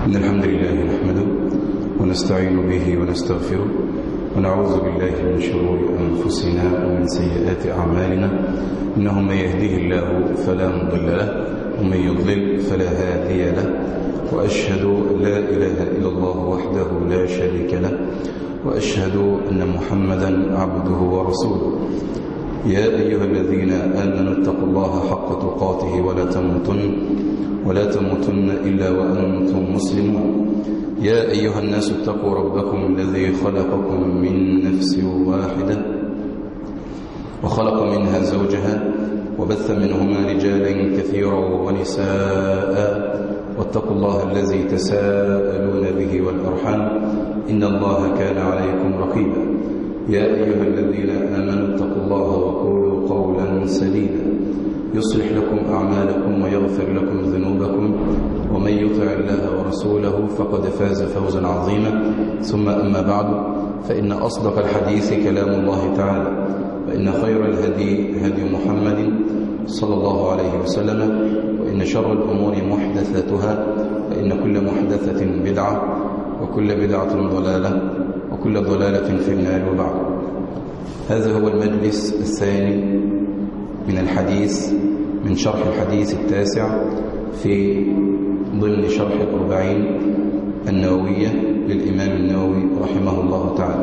إن الحمد لله نحمده ونستعين به ونستغفره ونعوذ بالله من شرور أنفسنا ومن سيئات أعمالنا. إنه من يهده الله فلا مضل له ومن يضلل فلا هادي له، وأشهد أن لا إله إلا الله وحده لا شريك له، وأشهد أن محمدا عبده ورسوله. يا أيها الذين آمنوا اتقوا الله حق تقاته ولا تموتن إلا وأنتم مسلمون. يا أيها الناس اتقوا ربكم الذي خلقكم من نفس واحدة وخلق منها زوجها وبث منهما رجالا كثيرا ونساء، واتقوا الله الذي تساءلون به والأرحام إن الله كان عليكم رقيبا. يا أيها الذين آمنوا اتقوا الله وقولوا قولا سديدا يصلح لكم أعمالكم ويغفر لكم ذنوبكم، ومن يطع الله ورسوله فقد فاز فوزا عظيما. ثم أما بعد، فإن أصدق الحديث كلام الله تعالى، وإن خير الهدي هدي محمد صلى الله عليه وسلم، وإن شر الأمور محدثاتها، فإن كل محدثة بدعة وكل بدعة ضلالة وكل ضلالة في النار. وبعد، هذا هو المجلس الثاني من الحديث من شرح الحديث التاسع في ضمن شرح الأربعين النووية للإمام النووي رحمه الله تعالى.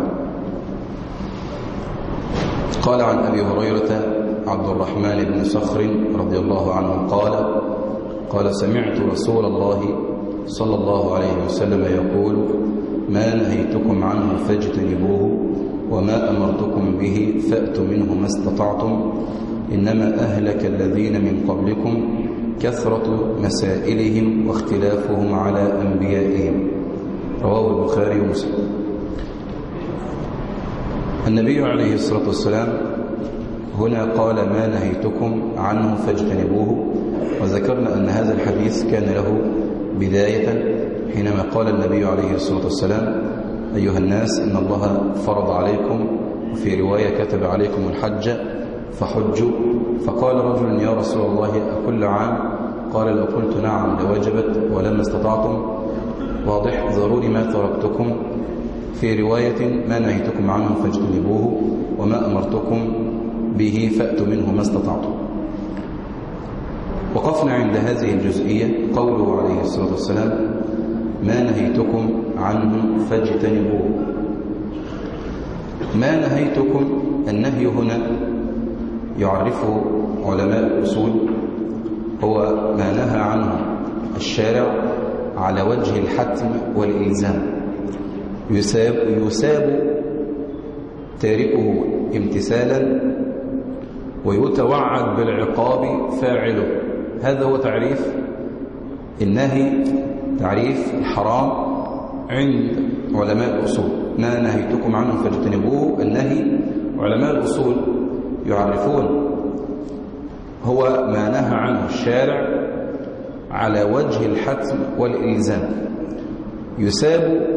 قال عن أبي هريرة عبد الرحمن بن صخر رضي الله عنه قال سمعت رسول الله صلى الله عليه وسلم يقول: ما نهيتكم عنه فاجتنبوه، وما أمرتكم به فأتوا منه ما استطعتم، إنما أهلك الذين من قبلكم كثرة مسائلهم واختلافهم على أنبيائهم. رواه البخاري ومسلم. النبي عليه الصلاة والسلام هنا قال: ما نهيتكم عنه فاجتنبوه، وذكرنا أن هذا الحديث كان له بداية حينما قال النبي عليه الصلاة والسلام: أيها الناس، إن الله فرض عليكم، وفي رواية كتب عليكم الحج فحجوا. فقال رجل: يا رسول الله أكل عام؟ قال: لو قلت نعم لوجبت ولما استطعتم. واضح؟ ضروري ما تركتكم. في رواية: ما نهيتكم عنه فاجتنبوه، وما أمرتكم به فأتوا منه ما استطعتم. وقفنا عند هذه الجزئية، قوله عليه الصلاة والسلام: ما نهيتكم عنه فاجتنبوه. ما نهيتكم، النهي هنا يعرفه علماء الأصول هو ما نهى عنه الشارع على وجه الحتم والإلزام، يساب تاركه امتثالا ويتوعد بالعقاب فاعله. هذا هو تعريف النهي، تعريف الحرام عند علماء الأصول. ما نهيتكم عنه فاجتنبوه، النهي علماء الأصول يعرفون هو ما نهى عنه الشارع على وجه الحتم والإلزام، يساب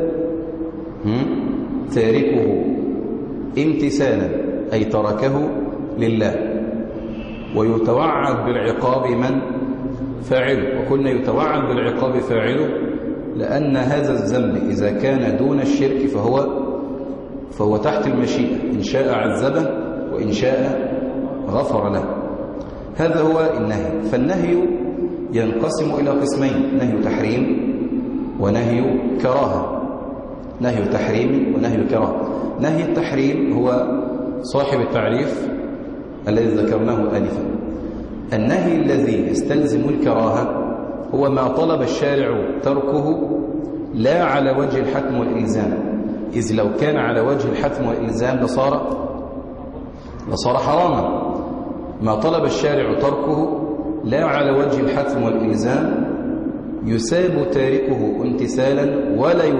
تاركه امتثالا أي تركه لله، ويتوعد بالعقاب من فاعله. وقلنا يتوعد بالعقاب فاعله لأن هذا الذنب إذا كان دون الشرك فهو تحت المشيئة، إن شاء عذبه وإن شاء غفر له. هذا هو النهي. فالنهي ينقسم إلى قسمين: نهي تحريم ونهي كراهة. نهي تحريم ونهي كراهة. نهي التحريم هو صاحب التعريف الذي ذكرناه آنفا. النهي الذي يستلزم الكراهة هو ما طلب الشارع تركه لا على وجه الحتم والإلزام، إذ لو كان على وجه الحتم والإلزام لصار حراما. ما طلب الشارع تركه لا على وجه الحتم والإلزام يساب تاركه امتثالا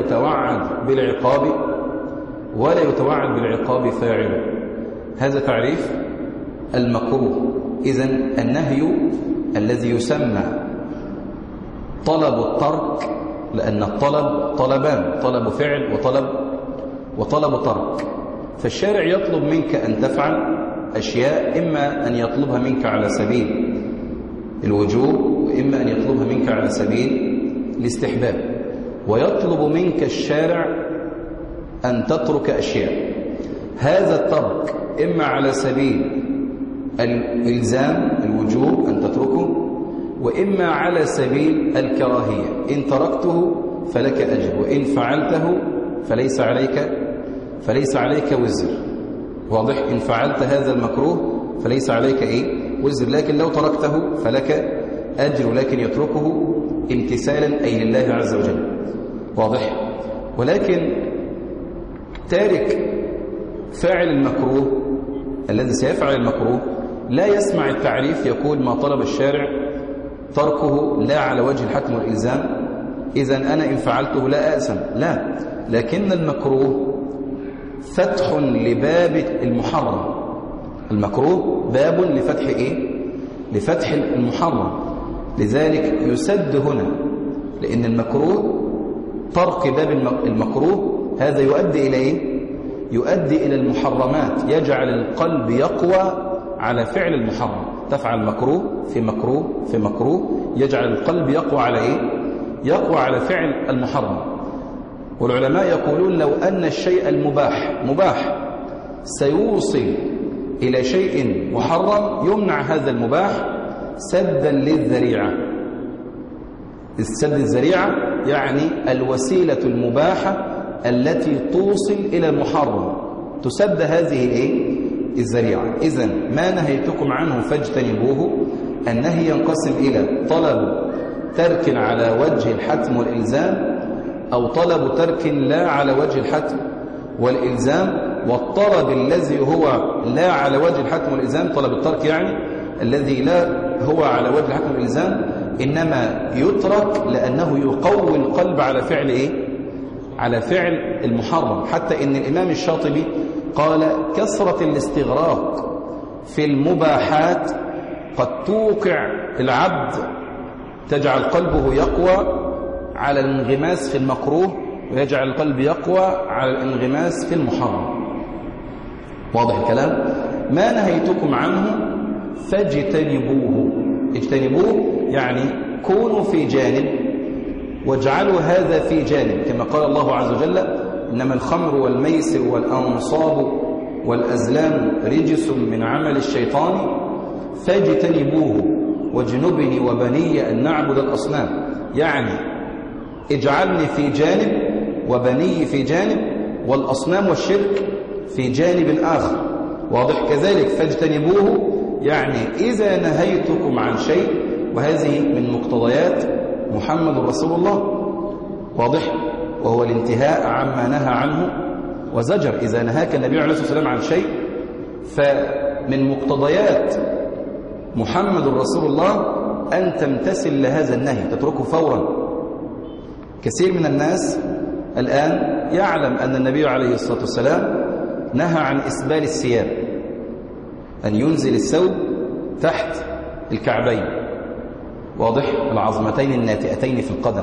ولا يتوعد بالعقاب فاعله. هذا تعريف المكروه. إذن النهي الذي يسمى طلب الترك، لأن الطلب طلبان: طلب فعل وطلب ترك. فالشارع يطلب منك أن تفعل أشياء، إما أن يطلبها منك على سبيل الوجوب، وإما أن يطلبها منك على سبيل الاستحباب. ويطلب منك الشارع أن تترك أشياء. هذا الترك إما على سبيل الإلزام الوجوب أن تتركه، وإما على سبيل الكراهية، إن تركته فلك أجر، وإن فعلته فليس عليك وزر. واضح؟ إن فعلت هذا المكروه فليس عليك وزر، لكن لو تركته فلك أجر، لكن يتركه امتثالا أي لله عز وجل. واضح؟ ولكن تارك فاعل المكروه الذي سيفعل المكروه لا يسمع التعريف، يقول ما طلب الشارع تركه لا على وجه الحتم والإلزام، إذن أنا إن فعلته لا أأثم. لا، لكن المكروه فتح لباب المحرم. المكروه باب لفتح لفتح المحرم، لذلك يسد هنا، لأن المكروه طرق باب المكروه هذا يؤدي إلى يؤدي إلى المحرمات، يجعل القلب يقوى على فعل المحرم. تفعل مكروه في مكروه في مكروه، يجعل القلب يقوى على يقوى على فعل المحرم. والعلماء يقولون لو أن الشيء المباح سيوصل إلى شيء محرم يمنع هذا المباح سدا للذريعة. السد الذريعة يعني الوسيلة المباحة التي توصل إلى المحرم، تسد هذه الذريعة. إذن ما نهيتكم عنه فاجتنبوه. النهي ينقسم إلى طلب ترك على وجه الحتم والإلزام، أو طلب ترك لا على وجه الحتم والإلزام. والطلب الذي هو لا على وجه الحتم والإلزام، طلب الترك يعني الذي لا هو على وجه الحتم والإلزام، إنما يترك لأنه يقوي القلب على فعل على فعل المحرم. حتى إن الإمام الشاطبي قال كثرة الاستغراق في المباحات قد توقع العبد، تجعل قلبه يقوى على الانغماس في المكروه، ويجعل القلب يقوى على الانغماس في المحرم. واضح الكلام؟ ما نهيتكم عنه فاجتنبوه. اجتنبوه يعني كونوا في جانب واجعلوا هذا في جانب، كما قال الله عز وجل إنما الخمر والميسر والأنصاب والأزلام رجس من عمل الشيطان فاجتنبوه واجنبني وبني أن نعبد الأصنام. يعني اجعلني في جانب وبني في جانب والأصنام والشرك في جانب آخر. واضح؟ كذلك فاجتنبوه يعني إذا نهيتكم عن شيء، وهذه من مقتضيات محمد رسول الله. واضح؟ وهو الانتهاء عما نهى عنه وزجر. إذا نهاك النبي عليه الصلاة والسلام عن شيء فمن مقتضيات محمد رسول الله أن تمتثل لهذا النهي، تتركه فورا. كثير من الناس الآن يعلم أن النبي عليه الصلاة والسلام نهى عن إسبال الثياب، أن ينزل الثوب تحت الكعبين. واضح؟ العظمتين الناتئتين في القدم.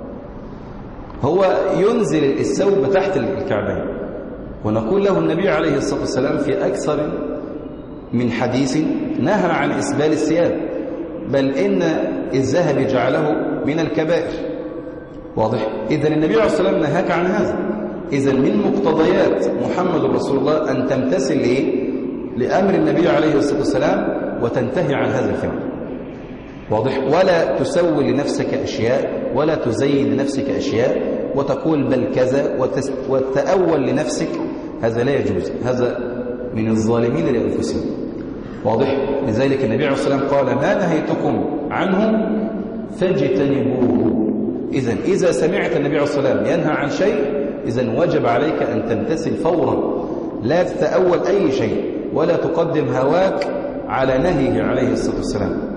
هو ينزل الثوب تحت الكعبين، ونقول له النبي عليه الصلاة والسلام في أكثر من حديث نهى عن إسبال الثياب، بل إن الذهب جعله من الكبائر. واضح؟ إذن النبي عليه الصلاة والسلام نهاك عن هذا. إذن من مقتضيات محمد رسول الله أن تمتثل لأمر النبي عليه الصلاة والسلام وتنتهي عن هذا الفعل. واضح؟ ولا تسول لنفسك أشياء ولا تزين لنفسك أشياء وتقول بل كذا وتأول لنفسك، هذا لا يجوز، هذا من الظالمين لأنفسهم. واضح؟ لذلك النبي عليه الصلاة والسلام قال ما نهيتكم عنه فاجتنبوه. إذا سمعت النبي عليه الصلاة والسلام ينهى عن شيء، إذن وجب عليك أن تمتثل فورا، لا تتأول أي شيء ولا تقدم هواك على نهيه عليه الصلاة والسلام.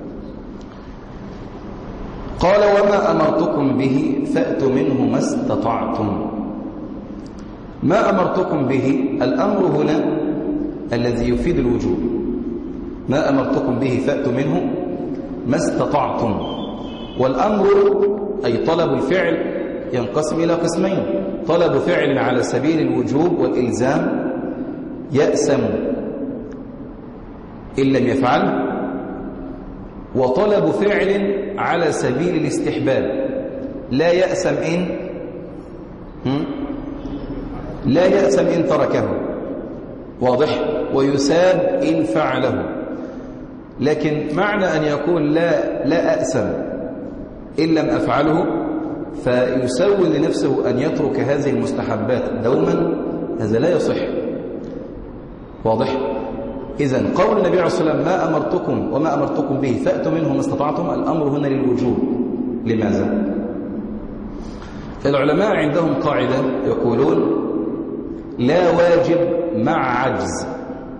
قال وما أمرتكم به فأتوا منه ما استطعتم. ما أمرتكم به، الأمر هنا الذي يفيد الوجوب. ما أمرتكم به فأتوا منه ما استطعتم. والأمر أي طلب الفعل ينقسم إلى قسمين: طلب فعل على سبيل الوجوب والإلزام يأسم إن لم يفعل، وطلب فعل على سبيل الاستحباب لا يأسم إن تركه، واضح، ويساب إن فعله. لكن معنى أن يقول لا أأسم إن لم أفعله فيسول لنفسه أن يترك هذه المستحبات دوما، هذا لا يصح، واضح. إذن قول النبي عليه الصلاة والسلام ما أمرتكم وما أمرتكم به فأتوا منه ما استطعتم، الأمر هنا للوجوب. لماذا؟ العلماء عندهم قاعدة يقولون لا واجب مع عجز،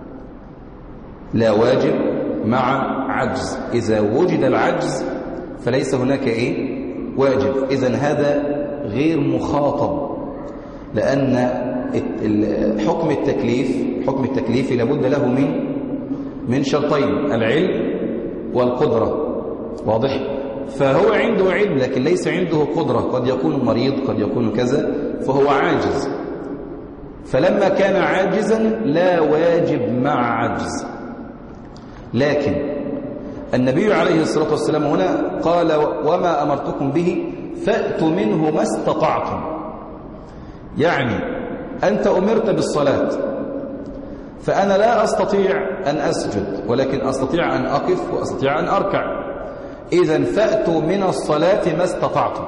لا واجب مع عجز، إذا وجد العجز فليس هناك واجب. إذن هذا غير مخاطب، لأن حكم التكليف لابد له من شرطين، العلم والقدرة، واضح. فهو عنده علم لكن ليس عنده قدرة، قد يكون مريض قد يكون كذا، فهو عاجز. فلما كان عاجزا لا واجب مع عجز. لكن النبي عليه الصلاة والسلام هنا قال وما أمرتكم به فأتوا منه ما استطعتم، يعني أنت أمرت بالصلاة، فأنا لا أستطيع أن أسجد ولكن أستطيع أن أقف وأستطيع أن أركع، إذن فأتوا من الصلاة ما استطعتم،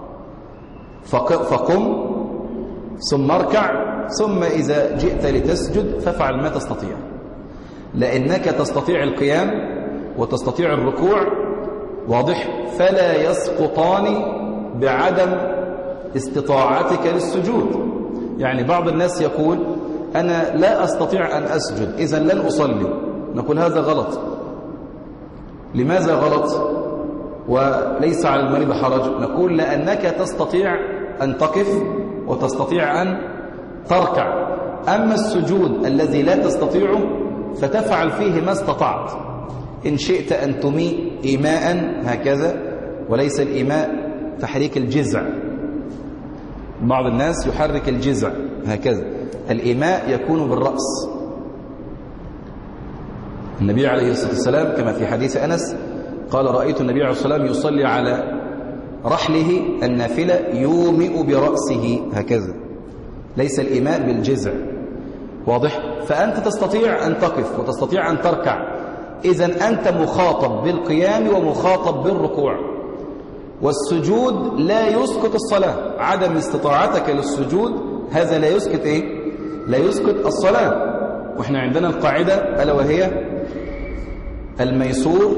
فقم ثم اركع، ثم إذا جئت لتسجد فافعل ما تستطيع، لأنك تستطيع القيام وتستطيع الركوع، واضح، فلا يسقطان بعدم استطاعتك للسجود. يعني بعض الناس يقول أنا لا أستطيع أن أسجد إذن لن أصلي، نقول هذا غلط. لماذا غلط وليس على المريض حرج؟ نقول لأنك تستطيع أن تقف وتستطيع أن تركع، أما السجود الذي لا تستطيعه فتفعل فيه ما استطعت. إن شئت أن تميء إيماء هكذا، وليس الإيماء تحريك الجذع، بعض الناس يحرك الجذع هكذا، الإيماء يكون بالرأس. النبي عليه الصلاة والسلام كما في حديث أنس قال رأيت النبي عليه الصلاة والسلام يصلي على رحله النافلة يومئ برأسه هكذا، ليس الإيماء بالجذع، واضح. فأنت تستطيع أن تقف وتستطيع أن تركع، إذن أنت مخاطب بالقيام ومخاطب بالركوع. والسجود لا يسقط الصلاة، عدم استطاعتك للسجود هذا لا يسقط لا يسقط الصلاة. وإحنا عندنا القاعدة ألا وهي الميسور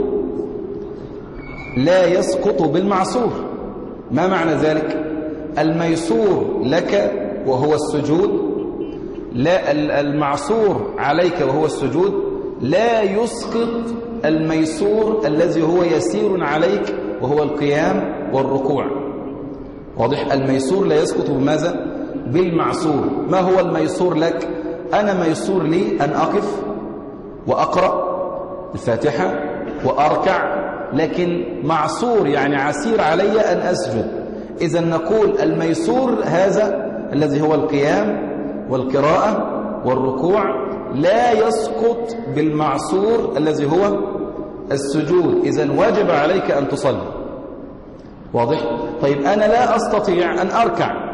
لا يسقط بالمعسور. ما معنى ذلك؟ الميسور لك وهو السجود، لا المعسور عليك وهو السجود لا يسقط الميسور الذي هو يسير عليك وهو القيام والركوع، واضح. الميسور لا يسقط بماذا؟ بالمعسور. ما هو الميسور لك؟ أنا ميسور لي أن أقف وأقرأ الفاتحة وأركع، لكن معسور يعني عسير علي أن أسجد. إذن نقول الميسور هذا الذي هو القيام والقراءة والركوع لا يسقط بالمعسور الذي هو السجود، إذن واجب عليك أن تصلي، واضح. طيب أنا لا أستطيع أن أركع،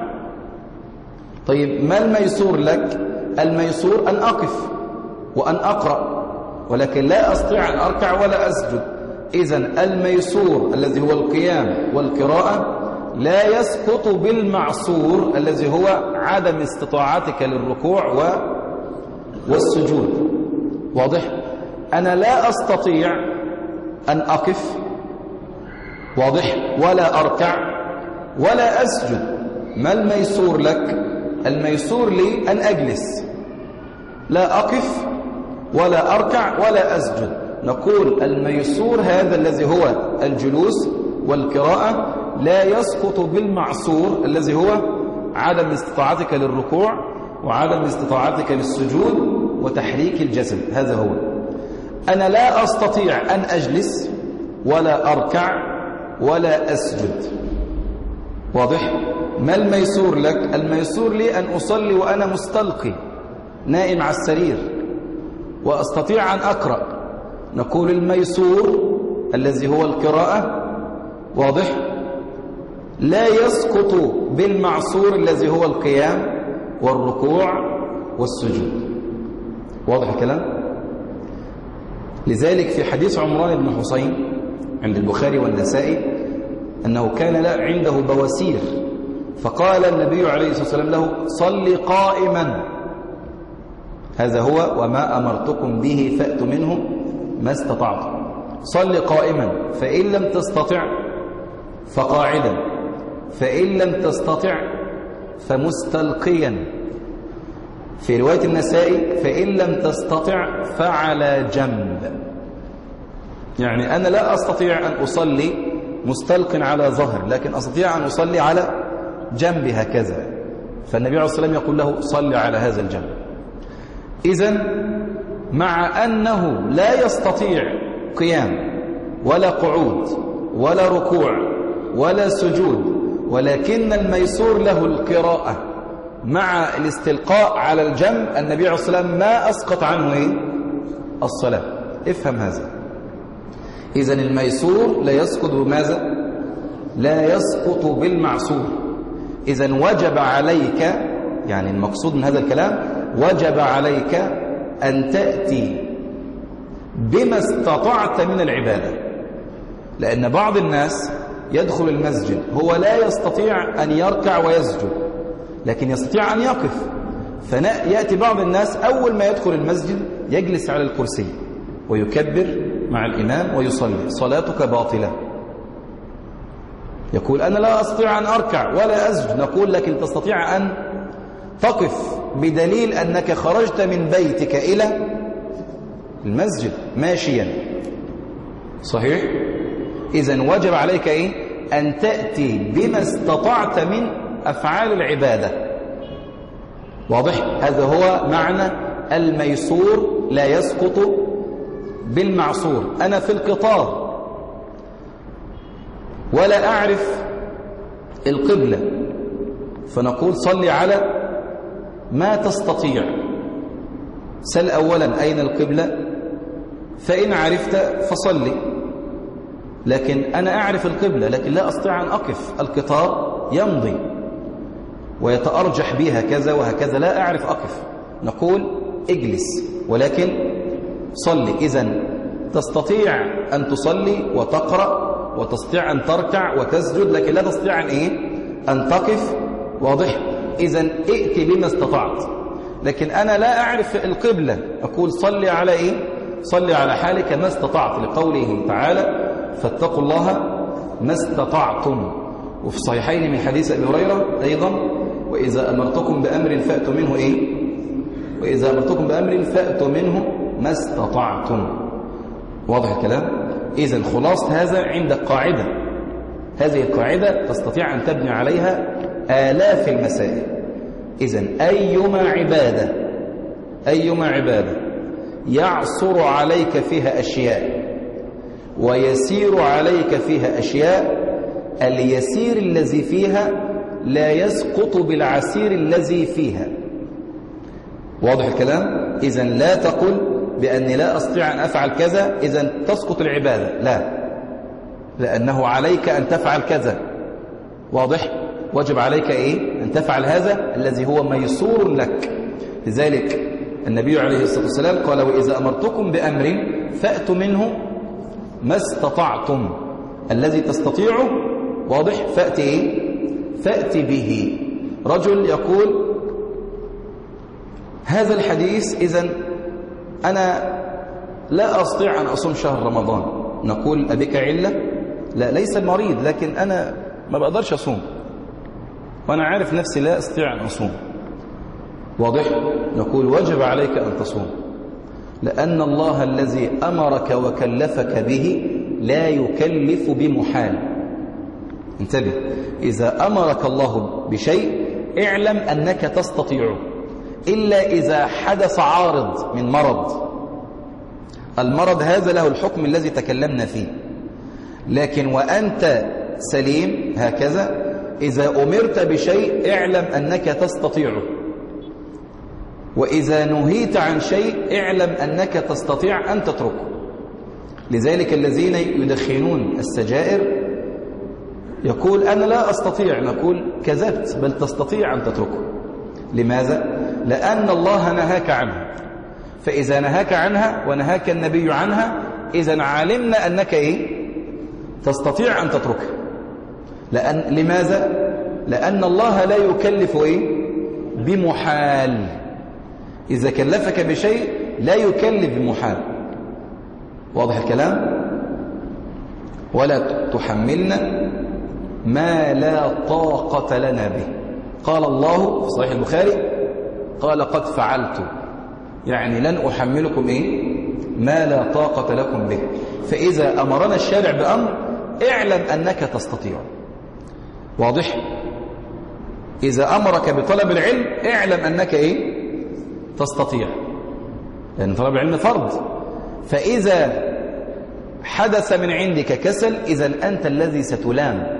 طيب ما الميسور لك؟ الميسور أن أقف وأن أقرأ، ولكن لا أستطيع أن أركع ولا أسجد. إذن الميسور الذي هو القيام والقراءة لا يسقط بالمعسور الذي هو عدم استطاعتك للركوع والسجود، واضح. أنا لا أستطيع أن أقف، واضح، ولا أركع ولا أسجد. ما الميسور لك؟ الميسور لي أن أجلس، لا أقف ولا أركع ولا أسجد. نقول الميسور هذا الذي هو الجلوس والقراءة لا يسقط بالمعسور الذي هو عدم استطاعتك للركوع وعدم استطاعتك للسجود وتحريك الجسد. هذا هو. أنا لا أستطيع أن أجلس ولا أركع ولا أسجد، واضح. ما الميسور لك؟ الميسور لي أن أصلي وأنا مستلقي نائم على السرير وأستطيع أن أقرأ. نقول الميسور الذي هو القراءة، واضح، لا يسقط بالمعصور الذي هو القيام والركوع والسجود. واضح الكلام؟ لذلك في حديث عمران بن حسين عند البخاري والنسائي أنه كان عنده بواسير، فقال النبي عليه الصلاة والسلام له: صل قائما. هذا هو وما أمرتكم به فأتوا منه ما استطعتم. صل قائما، فإن لم تستطع فقاعدا، فإن لم تستطع فمستلقيا. في رواية النسائي: فإن لم تستطع فعلى جنب. يعني أنا لا أستطيع أن أصلي مستلق على ظهر، لكن أستطيع أن أصلي على جنب هكذا. فالنبي عليه الصلاة والسلام يقول له: صلي على هذا الجنب. إذن مع أنه لا يستطيع قيام ولا قعود ولا ركوع ولا سجود، ولكن الميسور له القراءة مع الاستلقاء على الجنب، النبي عليه الصلاة والسلام ما أسقط عنه الصلاة. افهم هذا. إذن الميسور لا يسقط بماذا؟ لا يسقط بالمعصور. إذن وجب عليك، يعني المقصود من هذا الكلام، وجب عليك أن تأتي بما استطعت من العبادة. لأن بعض الناس يدخل المسجد هو لا يستطيع أن يركع ويسجد، لكن يستطيع أن يقف. فيأتي بعض الناس أول ما يدخل المسجد يجلس على الكرسي ويكبر مع الإمام ويصلي، صلاتك باطلة. يقول: أنا لا أستطيع أن أركع ولا أسجد. نقول: لكن تستطيع أن تقف، بدليل أنك خرجت من بيتك إلى المسجد ماشيا. صحيح؟ إذن وجب عليك أن تأتي بما استطعت من أفعال العبادة. واضح؟ هذا هو معنى الميسور لا يسقط بالمعصور. أنا في القطار ولا أعرف القبلة، فنقول: صلي على ما تستطيع. سل أولا أين القبلة، فإن عرفت فصلي. لكن أنا أعرف القبلة لكن لا أستطيع أن أقف، القطار يمضي ويتأرجح بي هكذا وهكذا، لا أعرف أقف. نقول: اجلس ولكن صلي. إذن تستطيع أن تصلي وتقرأ، وتستطيع أن تركع وتسجد، لكن لا تستطيع أن تقف. واضح؟ إذن ائت بما استطعت. لكن أنا لا أعرف القبلة، أقول: صلي على صلي على حالك ما استطعت، لقوله تعالى: فاتقوا الله ما استطعتم. وفي الصحيحين من حديث أبي هريرة أيضا: وإذا أمرتكم بأمر فأتوا منه وإذا أمرتكم بأمر فأتوا منه ما استطعتم. واضح الكلام؟ إذن خلاصة هذا عندك قاعدة، هذه القاعدة تستطيع أن تبني عليها آلاف المسائل. إذن أيما عبادة يعصر عليك فيها أشياء ويسير عليك فيها أشياء، اليسير الذي فيها لا يسقط بالعسير الذي فيها. واضح الكلام؟ إذن لا تقل بأني لا أستطيع أن أفعل كذا إذن تسقط العبادة، لا، لأنه عليك أن تفعل كذا. واضح؟ واجب عليك أن تفعل هذا الذي هو ميسور لك. لذلك النبي عليه الصلاة والسلام قال: وإذا أمرتكم بأمر فأتوا منه ما استطعتم. الذي تستطيعه، واضح، فأتي به. رجل يقول: هذا الحديث إذن أنا لا أستطيع أن أصوم شهر رمضان. نقول: أبك علة؟ لا، ليس المريض، لكن أنا ما بقدرش أصوم وأنا عارف نفسي لا أستطيع أن أصوم. واضح؟ نقول: وجب عليك أن تصوم، لأن الله الذي أمرك وكلفك به لا يكلف بمحال. انتبه، إذا أمرك الله بشيء اعلم أنك تستطيعه، إلا إذا حدث عارض من مرض. المرض هذا له الحكم الذي تكلمنا فيه، لكن وأنت سليم هكذا إذا أمرت بشيء اعلم أنك تستطيعه، وإذا نهيت عن شيء اعلم أنك تستطيع أن تتركه. لذلك الذين يدخنون السجائر يقول أنا لا أستطيع، نقول كذبت، بل تستطيع أن تتركه. لماذا؟ لأن الله نهاك عنها، فإذا نهاك عنها ونهاك النبي عنها إذن علمنا أنك تستطيع أن تتركها. لماذا؟ لأن الله لا يكلف بمحال. إذا كلفك بشيء لا يكلف بمحال. واضح الكلام؟ ولا تحملنا ما لا طاقة لنا به. قال الله في صحيح البخاري قال قد فعلت، يعني لن أحملكم ما لا طاقة لكم به. فإذا أمرنا الشارع بأمر اعلم أنك تستطيع. واضح؟ إذا أمرك بطلب العلم اعلم أنك تستطيع، لأن طلب العلم فرض. فإذا حدث من عندك كسل إذن أنت الذي ستلام.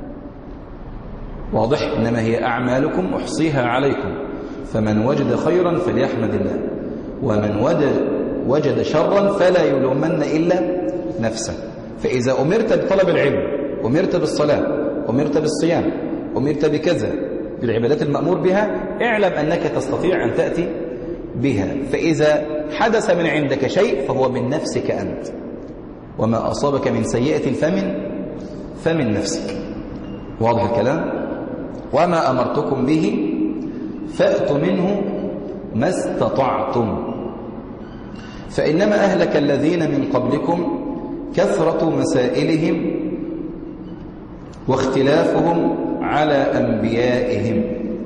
واضح؟ إنما هي أعمالكم أحصيها عليكم فمن وجد خيرا فليحمد الله ومن وجد شرا فلا يلومن إلا نفسه. فإذا أمرت بطلب العلم، أمرت بالصلاة، أمرت بالصيام، أمرت بكذا بالعبادات المأمور بها، اعلم أنك تستطيع أن تأتي بها. فإذا حدث من عندك شيء فهو من نفسك أنت، وما أصابك من سيئة فمن نفسك. واضح الكلام؟ وما أمرتكم به فأتوا منه ما استطعتم، فإنما أهلك الذين من قبلكم كثرة مسائلهم واختلافهم على أنبيائهم.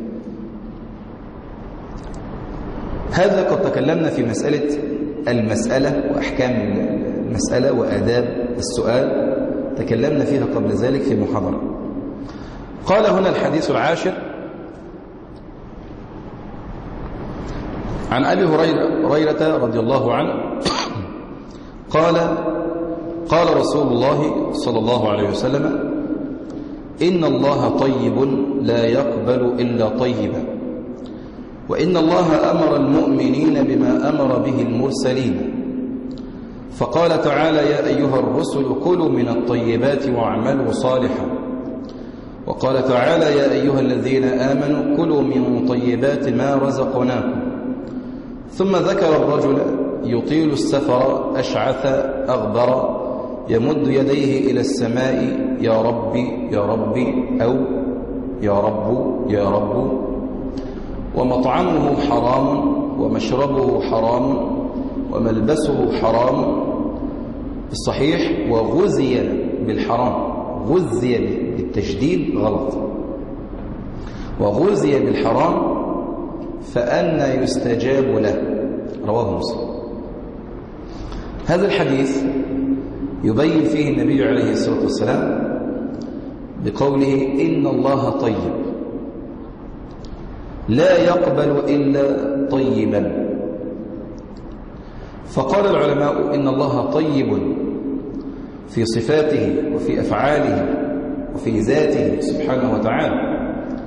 هذا قد تكلمنا في المسألة وأحكام المسألة وآداب السؤال، تكلمنا فيها قبل ذلك في محاضرة. قال هنا الحديث العاشر عن أبي هريرة رضي الله عنه قال رسول الله صلى الله عليه وسلم إن الله طيب لا يقبل إلا طيبا، وإن الله أمر المؤمنين بما أمر به المرسلين، فقال تعالى يا أيها الرسل كلوا من الطيبات واعملوا صالحا، وقال تعالى يا أيها الذين آمنوا كلوا من طيبات ما رزقناكم، ثم ذكر الرجل يطيل السفر أشعث أغبر يمد يديه إلى السماء يا ربي يا ربي أو يا رب يا رب، ومطعمه حرام ومشربه حرام وملبسه حرام في الصحيح، وغزي بالحرام، غزي بالتشديد غلط، وغزي بالحرام فأنى يستجاب له، رواه مسلم. هذا الحديث يبين فيه النبي عليه الصلاة والسلام بقوله إن الله طيب لا يقبل إلا طيبا. فقال العلماء إن الله طيب في صفاته وفي أفعاله وفي ذاته سبحانه وتعالى،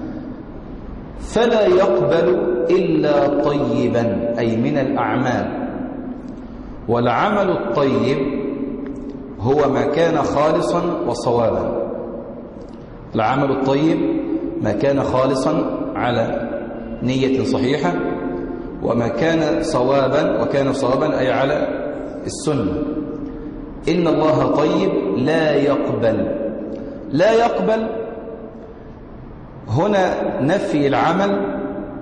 فلا يقبل إلا طيبا أي من الأعمال. والعمل الطيب هو ما كان خالصا وصوابا. العمل الطيب ما كان خالصا على نية صحيحة، وما كان صوابا أي على السنة. إن الله طيب لا يقبل هنا نفي العمل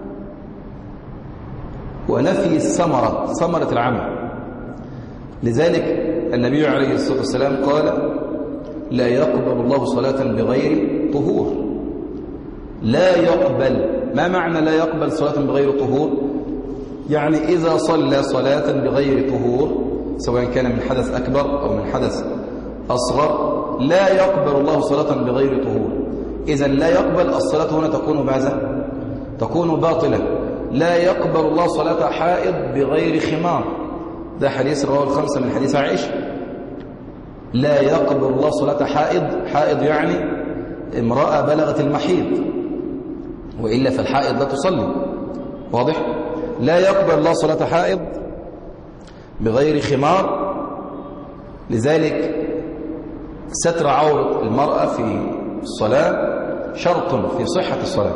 ونفي ثمرة العمل. لذلك النبي عليه الصلاة والسلام قال لا يقبل الله صلاة بغير طهور. لا يقبل، ما معنى لا يقبل صلاة بغير طهور؟ يعني إذا صلى صلاة بغير طهور سواء كان من حدث أكبر أو من حدث أصغر لا يقبل الله صلاة بغير طهور. إذن لا يقبل الصلاة هنا تكون ماذا؟ تكون باطلة. لا يقبل الله صلاة حائض بغير خمار، ده حديث رواه الخمسة من حديث عائشة. لا يقبل الله صلاة حائض يعني امرأة بلغت المحيض، وإلا فالحائض لا تصلي. واضح؟ لا يقبل الله صلاة حائض بغير خمار. لذلك ستر عورة المرأة في الصلاة شرط في صحة الصلاة.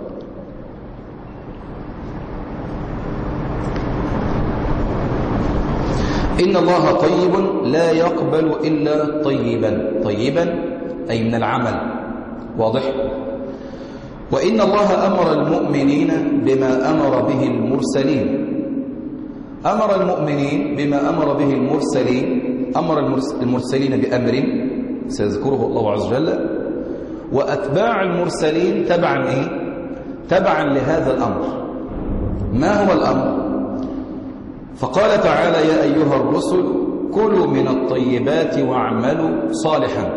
إن الله طيب لا يقبل إلا طيبا. طيبا أي من العمل، واضح؟ وإن الله أمر المؤمنين بما أمر به المرسلين. أمر المؤمنين بما أمر به المرسلين، أمر المرسلين بأمر سيذكره الله عز وجل، وأتباع المرسلين تبعا إيه؟ تبعا لهذا الأمر. ما هو الأمر؟ فقال تعالى: يا أيها الرسل كلوا من الطيبات واعملوا صالحا.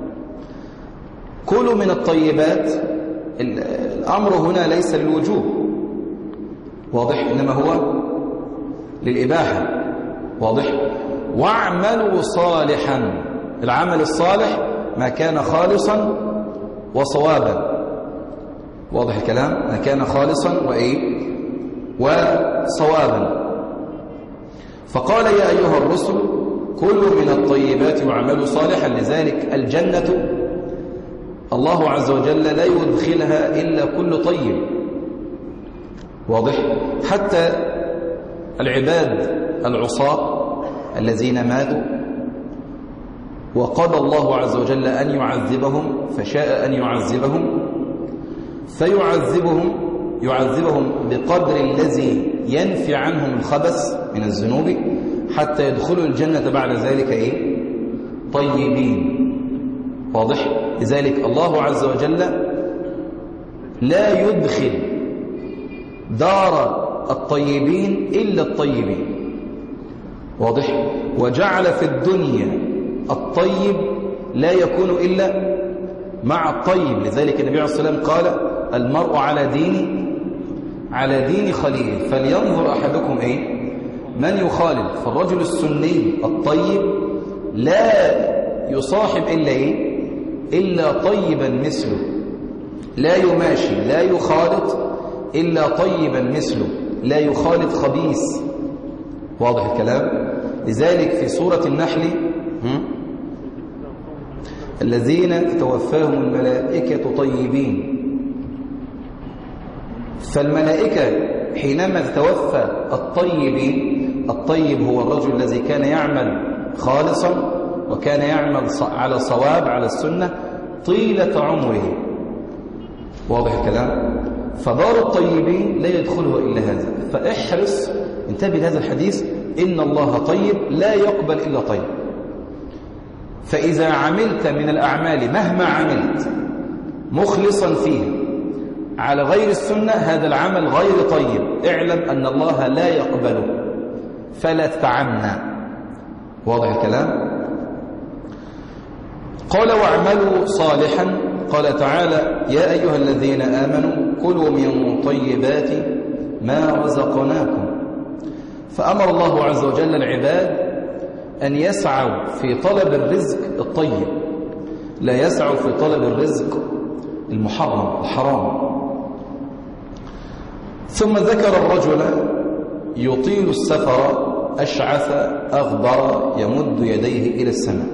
كلوا من الطيبات، الأمر هنا ليس للوجوب، واضح؟ إنما هو للإباحة، واضح؟ واعملوا صالحا، العمل الصالح ما كان خالصا وصوابا، واضح الكلام؟ ما كان خالصا وإيه؟ وصوابا. فقال: يا أيها الرسل كلوا من الطيبات واعملوا صالحا. لذلك الجنة الله عز وجل لا يدخلها إلا كل طيب، واضح؟ حتى العباد العصاة الذين ماتوا وقضى الله عز وجل أن يعذبهم، فشاء أن يعذبهم يعذبهم بقدر الذي ينفي عنهم الخبث من الذنوب حتى يدخلوا الجنة بعد ذلك إيه؟ طيبين، واضح؟ لذلك الله عز وجل لا يدخل دار الطيبين إلا الطيبين، واضح؟ وجعل في الدنيا الطيب لا يكون إلا مع الطيب. لذلك النبي عليه الصلاة والسلام قال: المرء على دين خليل فلينظر أحدكم إيه؟ من يخالل. فالرجل السني الطيب لا يصاحب إلا إيه؟ إلا طيبا مثله، لا يماشي، لا يخالط إلا طيبا مثله، لا يخالط خبيث، واضح الكلام؟ لذلك في سورة النحل: الذين توفاهم الملائكة طيبين. فالملائكة حينما تتوفى الطيبين، الطيب هو الرجل الذي كان يعمل خالصا وكان يعمل على صواب على السنة طيلة عمره، واضح الكلام؟ فدار الطيبين لا يدخله إلا هذا. فاحرص، انتبه لهذا الحديث: إن الله طيب لا يقبل إلا طيب. فإذا عملت من الأعمال مهما عملت مخلصا فيه على غير السنة، هذا العمل غير طيب، اعلم أن الله لا يقبله، فلا تتعنى، واضح الكلام؟ قال: واعملوا صالحا. قال تعالى: يا أيها الذين آمنوا كلوا من طيبات ما رزقناكم. فأمر الله عز وجل العباد أن يسعوا في طلب الرزق الطيب، لا يسعوا في طلب الرزق المحرم الحرام. ثم ذكر الرجل يطيل السفر أشعث أغبر يمد يديه إلى السماء.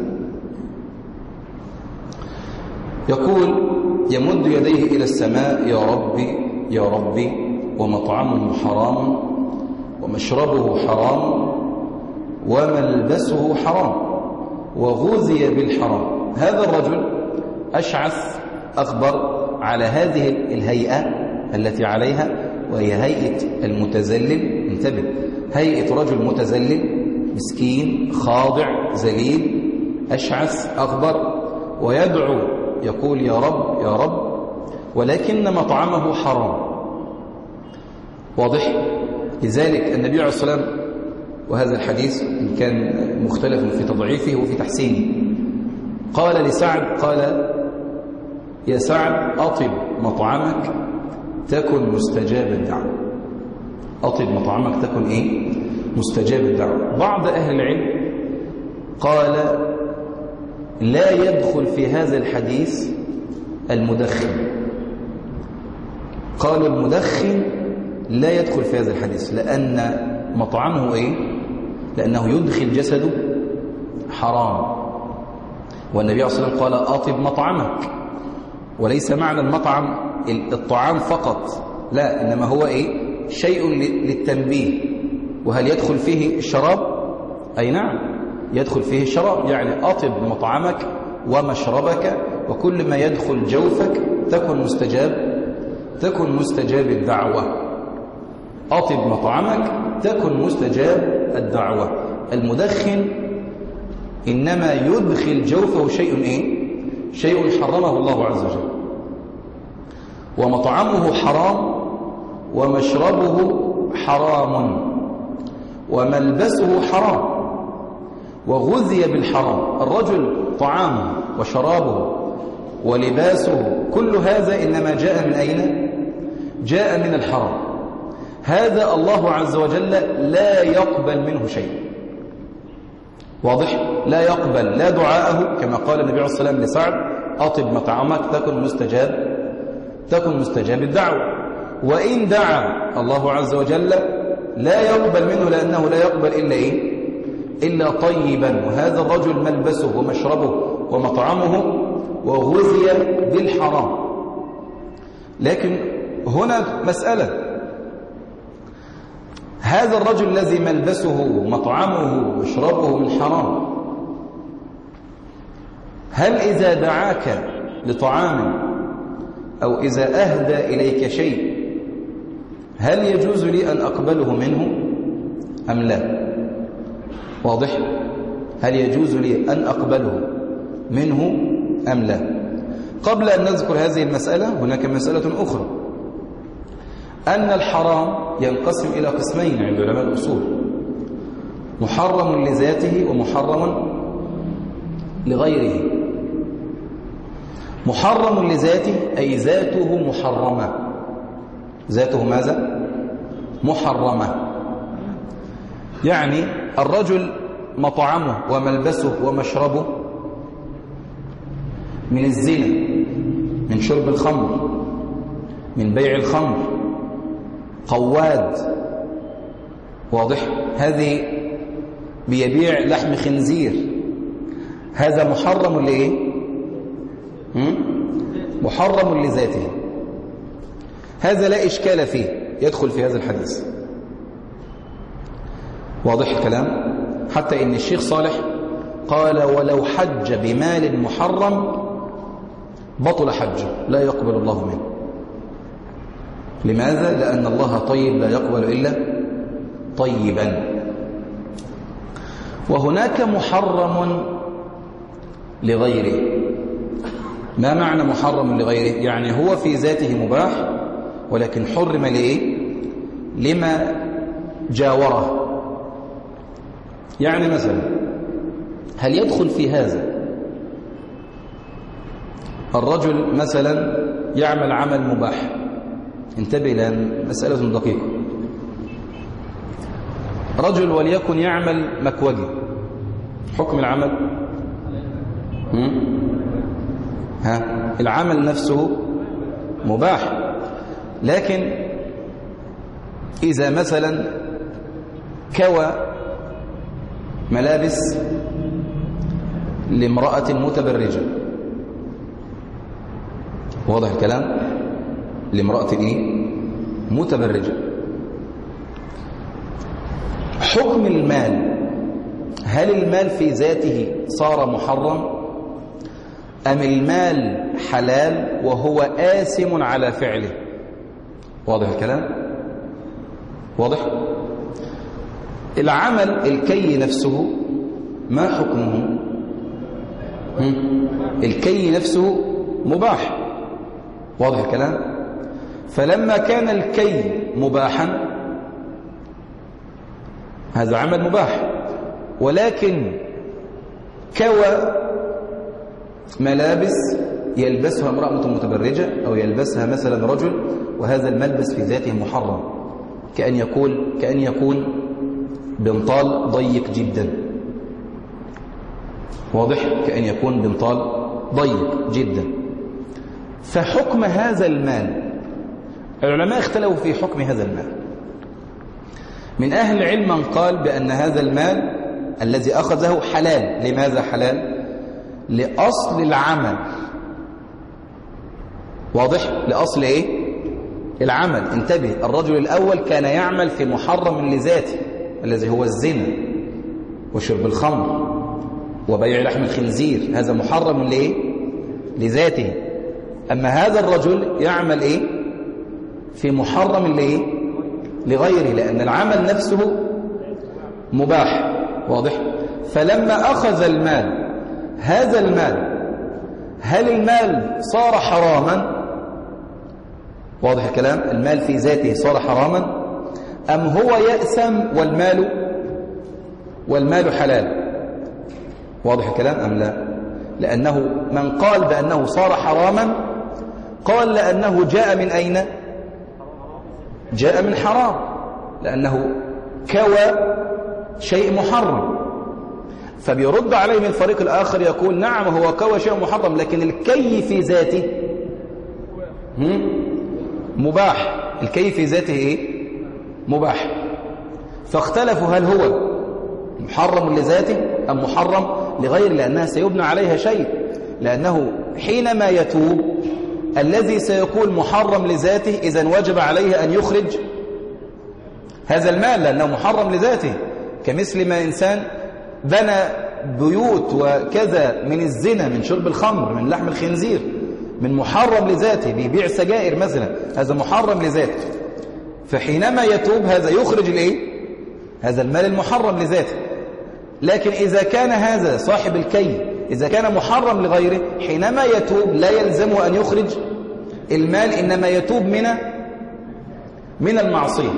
يقول: يمد يديه إلى السماء: يا ربي يا ربي، ومطعمه حرام ومشربه حرام وملبسه حرام وغذي بالحرام. هذا الرجل أشعث أغبر على هذه الهيئة التي عليها، وهي هيئة المتذلل. انتبه، هيئة رجل متذلل مسكين خاضع ذليل أشعث أغبر، ويدعو يقول: يا رب يا رب، ولكن مطعمه حرام، واضح؟ لذلك النبي عليه الصلاة والسلام، وهذا الحديث إن كان مختلف في تضعيفه وفي تحسينه، قال لسعد، قال: يا سعد أطب مطعمك تكن مستجاب الدعوة. أطب مطعمك تكن إيه؟ مستجاب الدعوة. بعض أهل العلم قال: لا يدخل في هذا الحديث المدخن. قالوا المدخن لا يدخل في هذا الحديث، لأن مطعمه إيه؟ لأنه يدخل جسده حرام، والنبي عليه الصلاة والسلام قال: أطب مطعمك. وليس معنى المطعم الطعام فقط، لا، إنما هو شيء للتنبيه. وهل يدخل فيه الشراب؟ أي نعم، يدخل فيه الشراب، يعني أطب مطعمك ومشربك، وكل ما يدخل جوفك تكن مستجاب الدعوة. أطب مطعمك تكن مستجاب الدعوة. المدخن إنما يدخل جوفه شيء حرمه الله عز وجل، ومطعمه حرام، ومشربه حرام، وملبسه حرام، وغذي بالحرام. الرجل طعامه وشرابه ولباسه كل هذا إنما جاء من أين؟ جاء من الحرام. هذا الله عز وجل لا يقبل منه شيء. واضح؟ لا يقبل لا دعاءه، كما قال النبي عليه الصلاة والسلام لسعد: أطب مطعمك تكن مستجاب الدعوة. وإن دعا الله عز وجل لا يقبل منه، لأنه لا يقبل إلا طيبا. وهذا الرجل ملبسه ومشربه ومطعمه وغذي بالحرام. لكن هنا مسألة: هذا الرجل الذي ملبسه ومطعمه ومشربه من حرام، هل إذا دعاك لطعام أو إذا أهدى إليك شيء هل يجوز لي أن أقبله منه أم لا؟ واضح؟ هل يجوز لي أن أقبله منه أم لا؟ قبل أن نذكر هذه المسألة هناك مسألة أخرى، أن الحرام ينقسم إلى قسمين عند علماء الأصول: محرم لذاته ومحرم لغيره. محرم لذاته أي ذاته محرمة. ذاته ماذا؟ محرمة. يعني الرجل مطعمه وملبسه ومشربه من الزنا، من شرب الخمر، من بيع الخمر، قواد. واضح؟ هذه بيبيع لحم خنزير، هذا محرم لإيه؟ محرم لذاته، هذا لا إشكال فيه، يدخل في هذا الحديث. واضح الكلام؟ حتى إن الشيخ صالح قال: ولو حج بمال محرم بطل حجه، لا يقبل الله منه. لماذا؟ لأن الله طيب لا يقبل إلا طيبا. وهناك محرم لغيره. ما معنى محرم لغيره؟ يعني هو في ذاته مباح ولكن حرم لإيه؟ لما جاوره. يعني مثلا هل يدخل في هذا الرجل مثلا يعمل عمل مباح؟ انتبه لأن مسألة دقيقة. رجل وليكن يعمل مكوجي، حكم العمل العمل نفسه مباح، لكن إذا مثلا كوى ملابس لامرأة متبرجة، واضح الكلام؟ لامرأة متبرجة، حكم المال، هل المال في ذاته صار محرم أم المال حلال وهو آثم على فعله؟ واضح الكلام؟ واضح؟ العمل الكي نفسه ما حكمه؟ الكي نفسه مباح، واضح الكلام؟ فلما كان الكي مباحا هذا عمل مباح، ولكن كوى ملابس يلبسها امرأة متبرجة أو يلبسها مثلا رجل، وهذا الملبس في ذاته محرم، كأن يكون بنطال ضيق جدا. واضح؟ كأن يكون بنطال ضيق جدا. فحكم هذا المال، العلماء اختلفوا في حكم هذا المال. من أهل العلم من قال بأن هذا المال الذي أخذه حلال. لماذا حلال؟ لأصل العمل واضح؟ لأصل إيه؟ العمل. انتبه، الرجل الأول كان يعمل في محرم لذاته الذي هو الزنا وشرب الخمر وبيع لحم الخنزير، هذا محرم لإيه؟ لذاته. أما هذا الرجل يعمل إيه؟ في محرم لإيه؟ لغيره، لأن العمل نفسه مباح. واضح؟ فلما أخذ المال، هذا المال هل المال صار حراما؟ واضح الكلام؟ المال في ذاته صار حراما أم هو يأثم والمال حلال؟ واضح الكلام أم لا؟ لأنه من قال بأنه صار حراما قال لأنه جاء من أين؟ جاء من حرام، لأنه كوى شيء محرم. فبيرد عليه من الفريق الآخر يقول نعم هو كوى شيء محرم، لكن الكي في ذاته مباح. الكي في ذاته إيه؟ مباح. فاختلفوا هل هو محرم لذاته أم محرم لغير، لأنها سيبنى عليها شيء. لأنه حينما يتوب الذي سيقول محرم لذاته إذن وجب عليه أن يخرج هذا المال لأنه محرم لذاته. كمثل ما إنسان بنى بيوت وكذا من الزنا، من شرب الخمر، من لحم الخنزير، من محرم لذاته، بيبيع سجائر مثلا، هذا محرم لذاته. فحينما يتوب هذا يخرج الايه؟ هذا المال المحرم لذاته. لكن إذا كان هذا صاحب الكي إذا كان محرم لغيره حينما يتوب لا يلزمه أن يخرج المال، إنما يتوب من المعصية.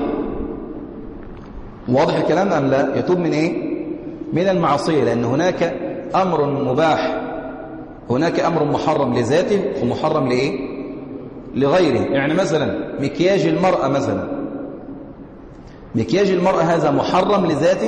واضح الكلام أم لا؟ يتوب من إيه؟ من المعصية، لأن هناك أمر مباح، هناك أمر محرم لذاته ومحرم لإيه؟ لغيره. يعني مثلا مكياج المرأة مثلا، مكياج المرأة هذا محرم لذاته؟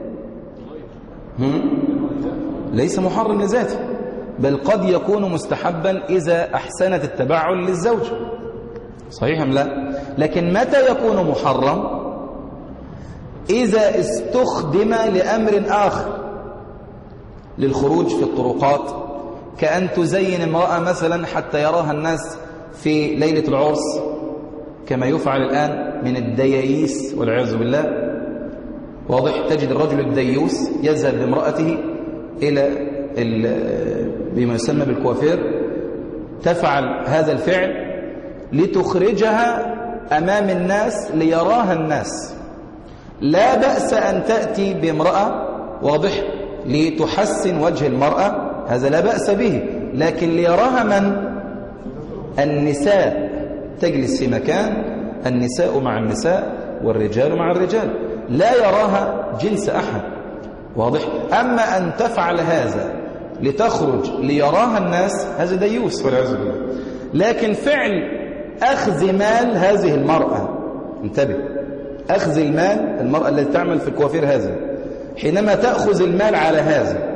ليس محرم لذاته، بل قد يكون مستحبا إذا أحسنت التبعل للزوج. صحيح أم لا؟ لكن متى يكون محرم؟ إذا استخدم لأمر آخر، للخروج في الطرقات، كأن تزين امرأة مثلا حتى يراها الناس في ليلة العرس كما يفعل الآن من الدياييس والعياذ بالله. واضح؟ تجد الرجل الديوس يذهب بامرأته إلى بما يسمى بالكوافير، تفعل هذا الفعل لتخرجها أمام الناس ليراها الناس. لا بأس أن تأتي بامرأة، واضح، لتحسن وجه المرأة، هذا لا بأس به، لكن ليراها من؟ النساء. تجلس في مكان النساء مع النساء والرجال مع الرجال، لا يراها جنس أحد. واضح؟ أما أن تفعل هذا لتخرج ليراها الناس هذا ديوس والعياذ بالله. لكن فعل أخذ مال هذه المرأة، انتبه، أخذ المال المرأة التي تعمل في الكوافير هذا، حينما تأخذ المال على هذا،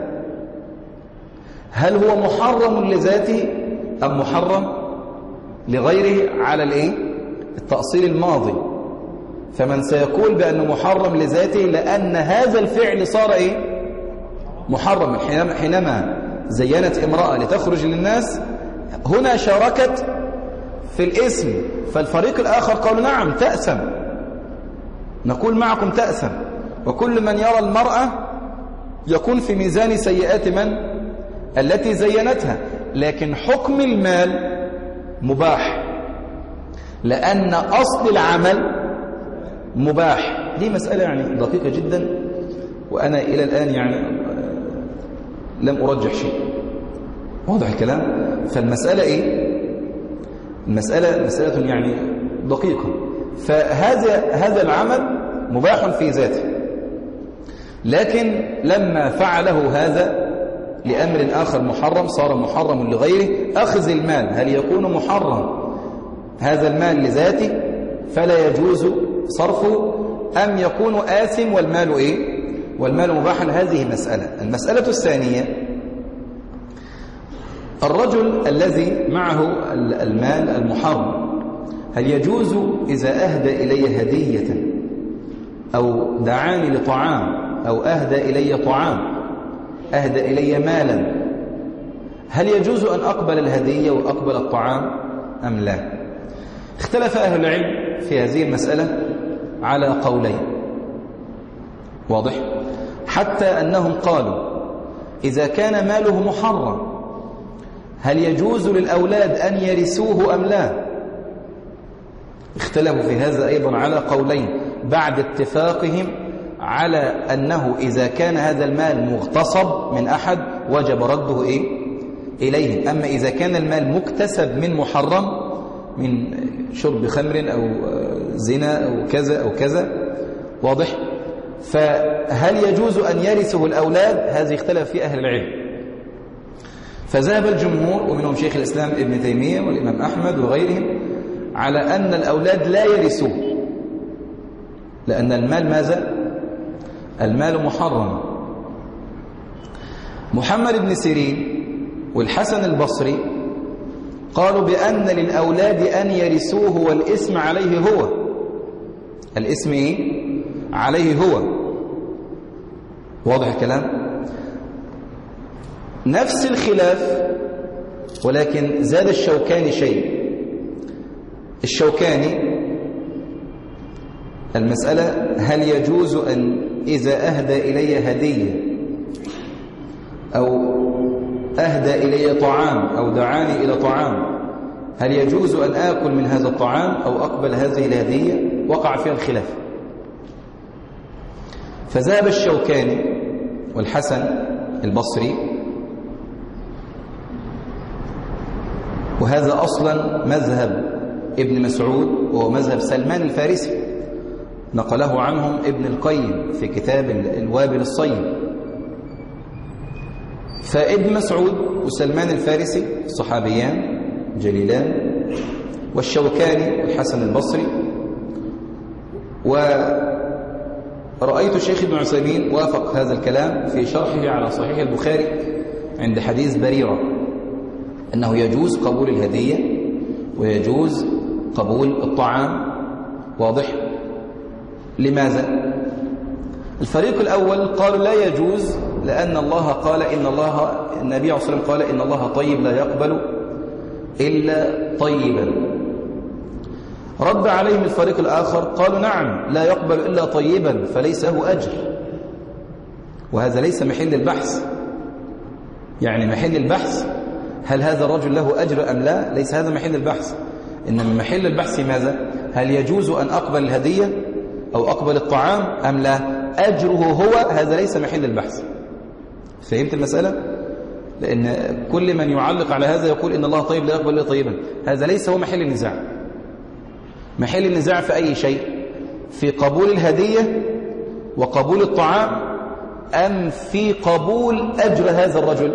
هل هو محرم لذاته أم محرم لغيره؟ على الإيه؟ التأصيل الماضي. فمن سيقول بأنه محرم لذاته لأن هذا الفعل صار إيه؟ محرم. حينما زينت امرأة لتخرج للناس هنا شاركت في الاسم، فالفريق الآخر قالوا نعم تأثم، نقول معكم تأثم، وكل من يرى المرأة يكون في ميزان سيئات من؟ التي زينتها. لكن حكم المال مباح لأن أصل العمل مباح. دي مسألة يعني دقيقة جدا، وأنا إلى الآن يعني لم أرجح شيء. واضح الكلام؟ فالمسألة إيه؟ المسألة مسألة يعني دقيقة. فهذا العمل مباح في ذاته، لكن لما فعله هذا لأمر آخر محرم صار محرم لغيره. أخذ المال هل يكون محرم هذا المال لذاته فلا يجوز صرفه، أم يكون آثم والمال إيه؟ والمال مباحا؟ هذه مسألة. المسألة الثانية، الرجل الذي معه المال المحرم هل يجوز إذا أهدى إلي هدية أو دعاني لطعام أو أهدى إلي طعام، أهدى إلي مالا، هل يجوز أن أقبل الهدية وأقبل الطعام أم لا؟ اختلف أهل العلم في هذه المسألة على قولين، واضح؟ حتى أنهم قالوا إذا كان ماله محرم هل يجوز للأولاد أن يرثوه أم لا؟ اختلفوا في هذا أيضا على قولين بعد اتفاقهم على أنه إذا كان هذا المال مغتصب من أحد وجب رده إليهم. أما إذا كان المال مكتسب من محرم، من شرب خمر أو زنا أو كذا أو كذا، واضح؟ فهل يجوز أن يرثه الأولاد؟ هذه اختلف في أهل العلم. فذهب الجمهور ومنهم شيخ الإسلام ابن تيمية والإمام أحمد وغيرهم على أن الأولاد لا يرثوه، لأن المال ماذا؟ المال محرم. محمد بن سيرين والحسن البصري قالوا بأن للأولاد أن يرثوه والاسم عليه هو. الاسم عليه هو. واضح الكلام؟ نفس الخلاف، ولكن زاد الشوكاني شيء. الشوكاني المسألة هل يجوز أن إذا أهدى إلي هدية أو أهدى إلي طعام أو دعاني إلى طعام، هل يجوز أن آكل من هذا الطعام أو أقبل هذه الهدية؟ وقع فيها الخلاف. فذهب الشوكاني والحسن البصري، وهذا أصلا مذهب ابن مسعود وهو مذهب سلمان الفارسي، نقله عنهم ابن القيم في كتاب الوابل الصيب. فابن مسعود وسلمان الفارسي صحابيان جليلان، والشوكاني والحسن البصري. ورأيت الشيخ ابن عثيمين وافق هذا الكلام في شرحه على صحيح البخاري عند حديث بريرة، أنه يجوز قبول الهدية ويجوز قبول الطعام. واضح؟ لماذا؟ الفريق الأول قالوا لا يجوز، لأن الله قال النبي عليه الصلاة والسلام قال إن الله طيب لا يقبل إلا طيبا. رد عليهم الفريق الآخر قالوا نعم لا يقبل إلا طيبا فليس له أجر، وهذا ليس محل البحث. يعني محل البحث هل هذا الرجل له أجر أم لا؟ ليس هذا محل البحث. إنما محل البحث ماذا؟ هل يجوز أن أقبل الهدية أو أقبل الطعام أم لا؟ أجره هو، هذا ليس محل البحث. فهمت المسألة؟ لأن كل من يعلق على هذا يقول إن الله طيب لا يقبل إلا طيبا، هذا ليس هو محل النزاع. محل النزاع في أي شيء؟ في قبول الهدية وقبول الطعام، أم في قبول أجر هذا الرجل؟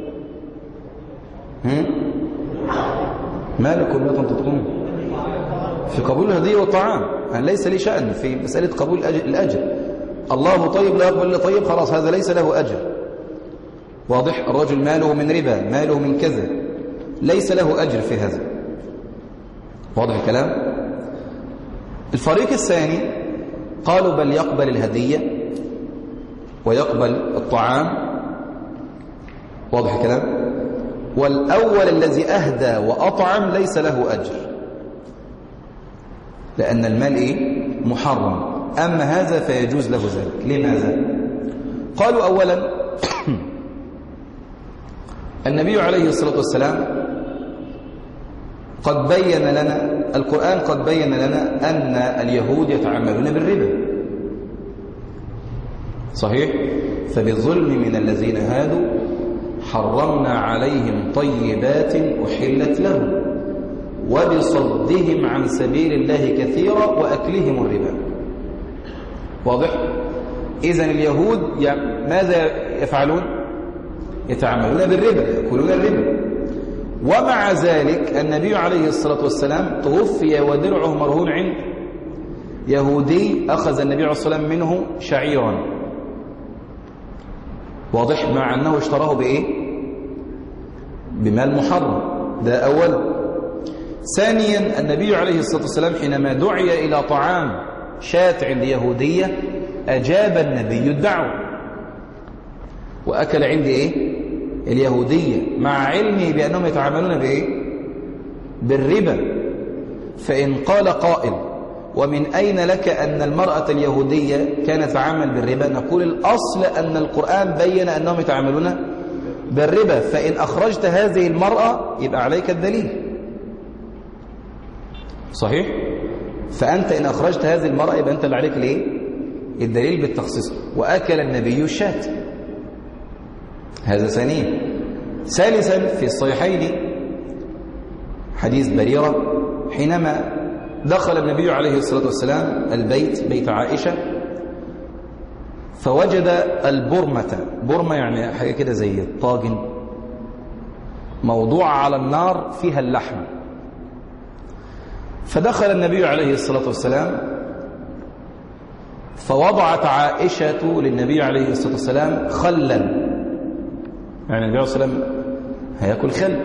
ما لكم لا تنطقون؟ في قبول الهدية والطعام. يعني ليس لي شأن في مسألة قبول الأجر. الله طيب لا يقبل إلا طيب، خلاص هذا ليس له أجر. واضح؟ الرجل ماله من ربا، ماله من كذا، ليس له أجر في هذا. واضح الكلام؟ الفريق الثاني قالوا بل يقبل الهدية ويقبل الطعام. واضح الكلام؟ والأول الذي أهدى وأطعم ليس له أجر، لأن المال محرم. أما هذا فيجوز له ذلك. لماذا؟ قالوا أولا النبي عليه الصلاة والسلام قد بين لنا، القرآن قد بين لنا أن اليهود يتعاملون بالربا. صحيح؟ فبالظلم من الذين هادوا حرمنا عليهم طيبات أحلت لهم وبصدهم عن سبيل الله كثيرا وأكلهم الربا. واضح؟ إذن اليهود ماذا يفعلون؟ يتعاملون بالربا، يأكلون الربا. ومع ذلك النبي عليه الصلاة والسلام توفي ودرعه مرهون عند يهودي، أخذ النبي عليه الصلاة والسلام منه شعيرا. واضح؟ مع أنه اشتراه بمال محرم. ده أول. ثانيا النبي عليه الصلاة والسلام حينما دعي إلى طعام شاة عند يهودية أجاب النبي الدعوة وأكل عند اليهودية، مع علمه بأنهم يتعاملون بالربا. فإن قال قائل ومن أين لك أن المرأة اليهودية كانت تعامل بالربا؟ نقول الأصل أن القرآن بين أنهم يتعاملون بالربا، فإن أخرجت هذه المرأة يبقى عليك الدليل صحيح؟ فأنت إن أخرجت هذه المرأة يبقى أنت اللي عليك ليه؟ الدليل بالتخصيص. وأكل النبي الشاة، هذا ثانيا. ثالثا في الصحيحين حديث بريرة حينما دخل النبي عليه الصلاة والسلام البيت، بيت عائشة، فوجد البرمة، برمة يعني حاجة كده زي الطاجن موضوع على النار فيها اللحم. فدخل النبي عليه الصلاة والسلام فوضعت عائشة للنبي عليه الصلاة والسلام خلا، يعني النبي عليه الصلاة والسلام هيأكل خل،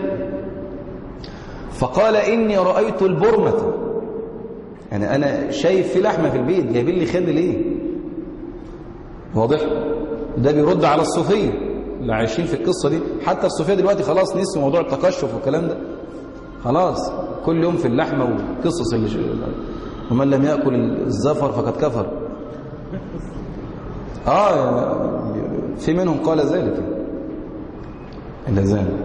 فقال إني رأيت البرمة، يعني أنا شايف في لحمة في البيت، جايبين لي خل ليه؟ واضح؟ ده بيرد على الصوفية اللي عايشين في القصة دي. حتى الصوفية دلوقتي خلاص نسوا موضوع التقشف والكلام ده، خلاص كل يوم في اللحمة وقصص ومن لم يأكل الزفر فقد كفر. في منهم قال ذلك إلا ذلك.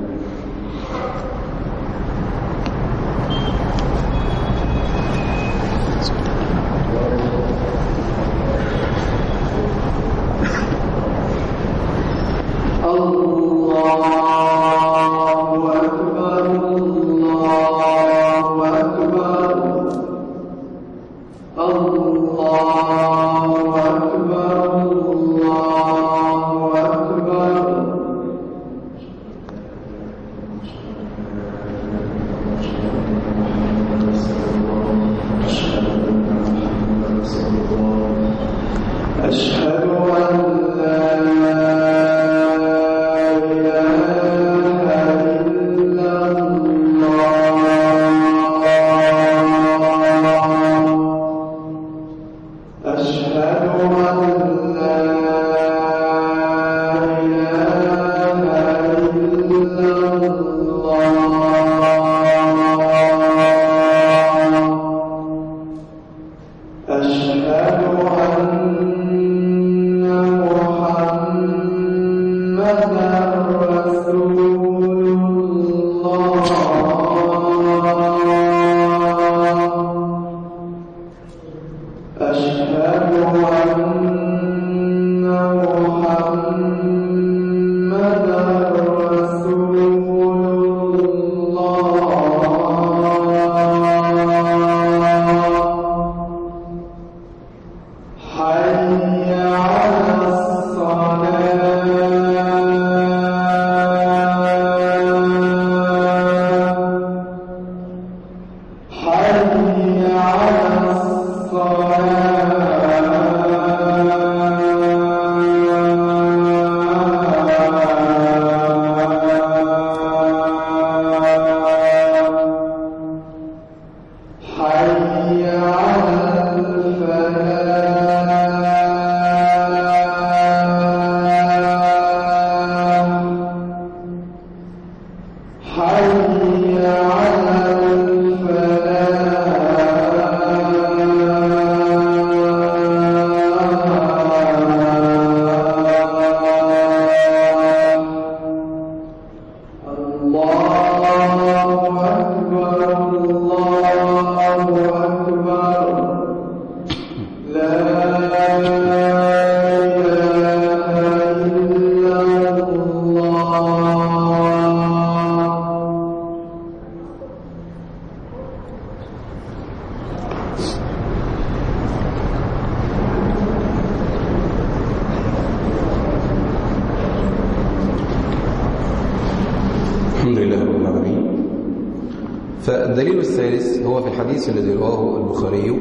فالدليل الثالث هو في الحديث الذي رواه البخاري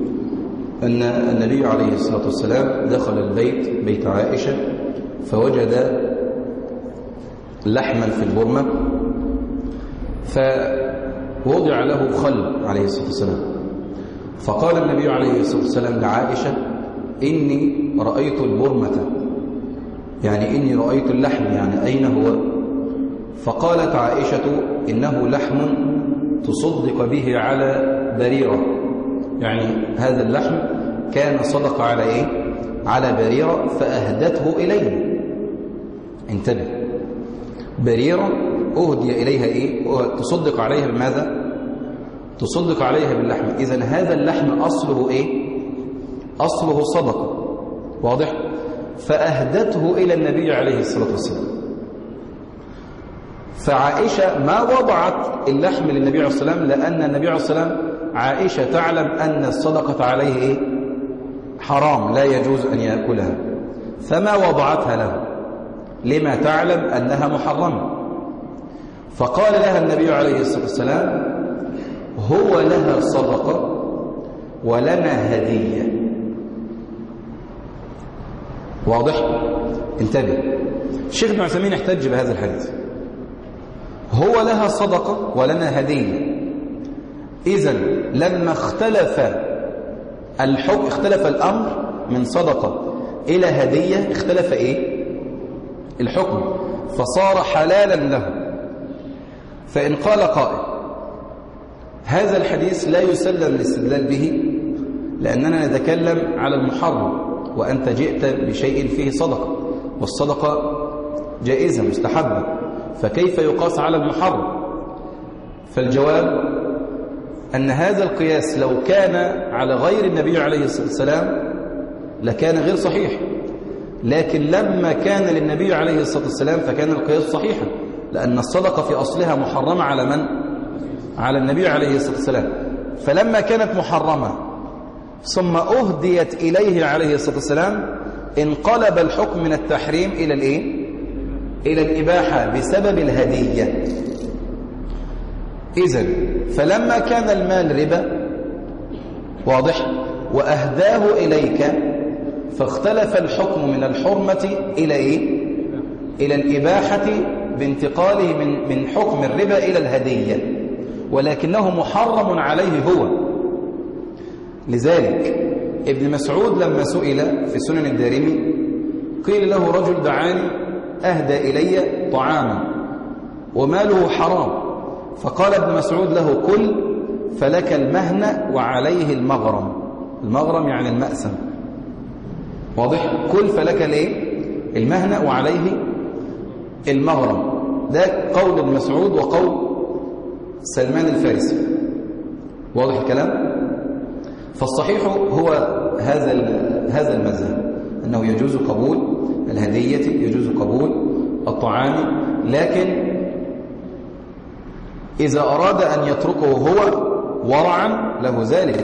أن النبي عليه الصلاة والسلام دخل البيت، بيت عائشة، فوجد لحما في البرمة فوضع له خل عليه الصلاة والسلام، فقال النبي عليه الصلاة والسلام لعائشة إني رأيت البرمة، يعني إني رأيت اللحم، يعني أين هو؟ فقالت عائشة إنه لحم تصدق به على بريرة، يعني هذا اللحم كان صدق على إيه؟ على بريرة فأهدته إليه. انتبه، بريرة أهدي إليها إيه؟ تصدق عليها بماذا؟ تصدق عليها باللحم. إذن هذا اللحم أصله إيه؟ أصله صدقة، واضح؟ فأهدته إلى النبي عليه الصلاة والسلام. فعائشة ما وضعت اللحم للنبي عليه الصلاة والسلام، لأن النبي عليه الصلاة والسلام عائشة تعلم أن الصدقة عليه إيه؟ حرام، لا يجوز أن يأكلها، فما وضعتها له لما تعلم أنها محرمة. فقال لها النبي عليه الصلاة والسلام: هو لها صدقة ولنا هدية. واضح؟ انتبه، الشيخ ابن عثيمين احتج بهذا الحديث، هو لها صدقة ولنا هدية. إذن لما اختلف الحكم، اختلف الأمر من صدقة إلى هدية، اختلف إيه؟ الحكم، فصار حلالا له. فإن قال قائل هذا الحديث لا يسلم الاستدلال به لأننا نتكلم على المحرم، وأنت جئت بشيء فيه صدقة، والصدقة جائزة مستحبة، فكيف يقاس على المحرم؟ فالجواب أن هذا القياس لو كان على غير النبي عليه الصلاة والسلام لكان غير صحيح، لكن لما كان للنبي عليه الصلاة والسلام فكان القياس صحيحا، لأن الصدقة في أصلها محرمة على من؟ على النبي عليه الصلاة والسلام. فلما كانت محرمة ثم أهديت إليه عليه الصلاة والسلام انقلب الحكم من التحريم إلى الإيه؟ إلى الإباحة بسبب الهدية. إذن فلما كان المال ربا، واضح، وأهداه إليك، فاختلف الحكم من الحرمة إلى إيه؟ إلى الإباحة بانتقاله من حكم الربا إلى الهدية، ولكنه محرم عليه هو. لذلك ابن مسعود لما سئل في سنن الدارمي قيل له رجل دعاني أهدى إلي طعاما وماله حرام، فقال ابن مسعود له: كل فلك المهنة وعليه المغرم. المغرم يعني المأسم، واضح؟ كل فلك الايه؟ المهنة وعليه المغرم. ده قول ابن مسعود وقول سلمان الفارسي، واضح الكلام؟ فالصحيح هو هذا المذهب، أنه يجوز قبول الهدية، يجوز قبول الطعام، لكن إذا أراد أن يتركه هو ورعا له ذلك،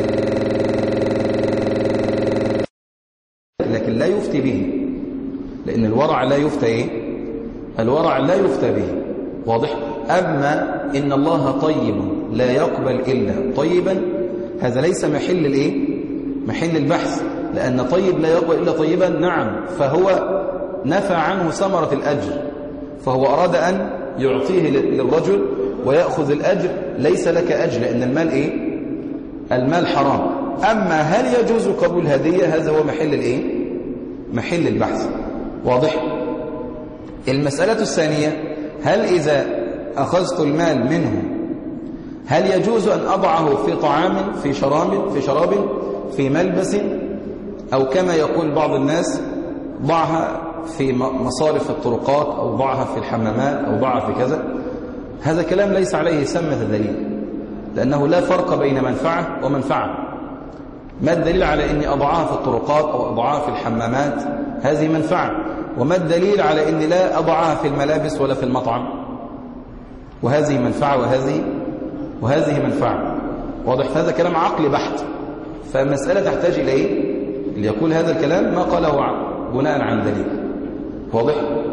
لكن لا يفتي به، لأن الورع لا يفتى إيه؟ الورع لا يفتى به، واضح؟ أما إن الله طيب لا يقبل إلا طيبا، هذا ليس محل الإيه؟ محل البحث، لأن طيب لا يقبل إلا طيبا، نعم، فهو نفى عنه ثمرة الأجر، فهو أراد أن يعطيه للرجل ويأخذ الأجر، ليس لك أجر، لأن المال إيه؟ المال حرام. أما هل يجوز قبول هدية؟ هذا هو محل الإيه؟ محل البحث، واضح؟ المسألة الثانية: هل إذا أخذت المال منه هل يجوز أن أضعه في طعام، في شراب، في ملبس، أو كما يقول بعض الناس ضعها في مصارف الطرقات، أو ضعها في الحمامات، أو ضعها في كذا؟ هذا كلام ليس عليه ثمة دليل، لأنه لا فرق بين منفعة ومنفعة. ما الدليل على أني أضعها في الطرقات أو أضعها في الحمامات؟ هذه منفعة. وما الدليل على أني لا أضعها في الملابس ولا في المطعم؟ وهذه منفعة وهذه منفعة، واضح؟ هذا كلام عقلي بحت، فالمسألة تحتاج إلى إيه؟ اللي يقول هذا الكلام ما قاله بناء عن دليل، واضح؟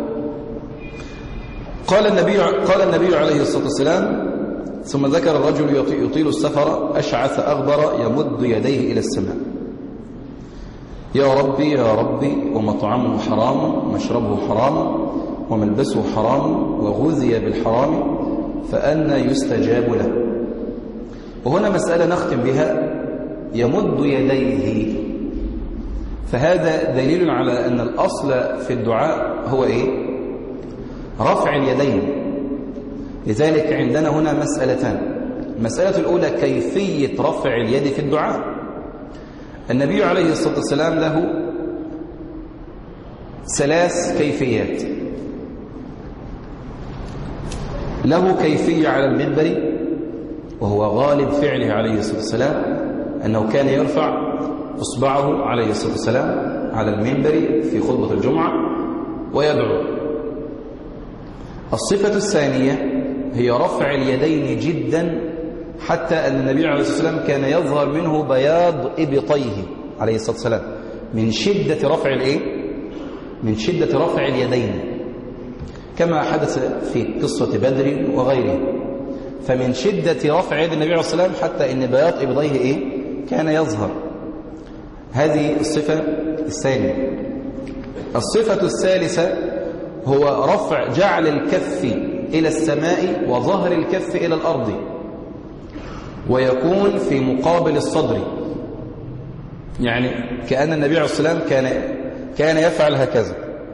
قال النبي عليه الصلاة والسلام: ثم ذكر الرجل يطيل السفر أشعث أغبر يمد يديه إلى السماء: يا ربي يا ربي، ومطعمه حرام، ومشربه حرام، وملبسه حرام، وغذي بالحرام، فأنى يستجاب له. وهنا مسألة نختم بها: يمد يديه، فهذا دليل على أن الأصل في الدعاء هو إيه؟ رفع اليدين. لذلك عندنا هنا مسألتان: المسألة الأولى كيفية رفع اليد في الدعاء. النبي عليه الصلاة والسلام له 3 كيفيات. له كيفية على المنبر، وهو غالب فعله عليه الصلاة والسلام أنه كان يرفع إصبعه عليه الصلاة والسلام على المنبر في خطبة الجمعة ويدعو. الصفة الثانية هي رفع اليدين جدا، حتى أن النبي عليه الصلاة والسلام كان يظهر منه بياض إبطيه عليه الصلاة والسلام من شدة رفع من شدة رفع اليدين، كما حدث في قصة بدر وغيره. فمن شدة رفع يد النبي عليه الصلاة والسلام حتى أن بياض إبطيه كان يظهر. هذه الصفة الثانية. الصفة الثالثة هو رفع جعل الكف إلى السماء وظهر الكف إلى الأرض، ويكون في مقابل الصدر، يعني كأن النبي عليه الصلاة والسلام كان يفعل هكذا.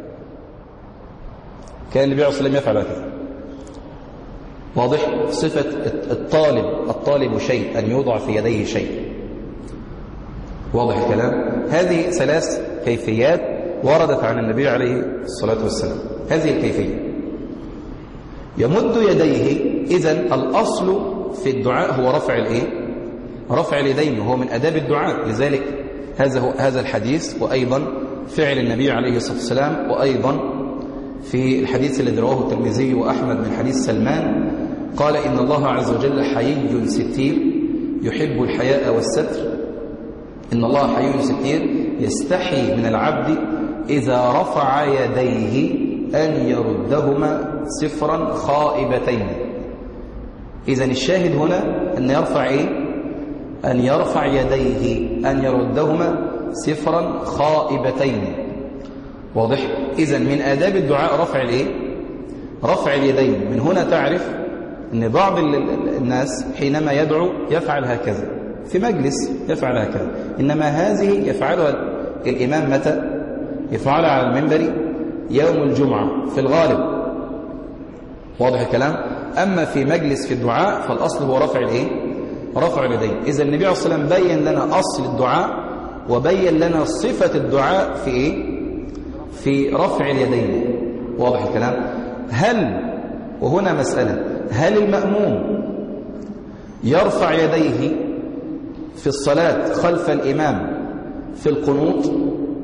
كان النبي عليه الصلاة والسلام يفعل هكذا. واضح؟ صفة الطالب شيء، أن يوضع في يديه شيء. واضح الكلام؟ هذه 3 كيفيات وردت عن النبي عليه الصلاة والسلام. هذه الكيفية يمد يديه. إذن الأصل في الدعاء هو رفع اليدين، وهو من أداب الدعاء. لذلك هذا الحديث، وأيضا فعل النبي عليه الصلاة والسلام، وأيضا في الحديث الذي رواه الترمذي وأحمد من حديث سلمان قال: إن الله عز وجل حيي ستير يحب الحياء والستر. إن الله حيي ستير يستحي من العبد إذا رفع يديه أن يردهما صفرا خائبتين. إذن الشاهد هنا أن يرفع أن يرفع يديه أن يردهما صفرا خائبتين. واضح؟ إذن من آداب الدعاء رفع اليدين. من هنا تعرف أن بعض الناس حينما يدعو يفعل هكذا في مجلس، يفعل هكذا، إنما هذه يفعلها الإمام متى؟ يفعلها على المنبر يوم الجمعة في الغالب. واضح الكلام؟ أما في مجلس في الدعاء فالأصل هو رفع اليدين. إذا النبي عليه الصلاة والسلام بين لنا أصل الدعاء، وبين لنا صفة الدعاء في رفع اليدين. واضح الكلام؟ وهنا مسألة، هل المأموم يرفع يديه في الصلاة خلف الإمام في القنوط؟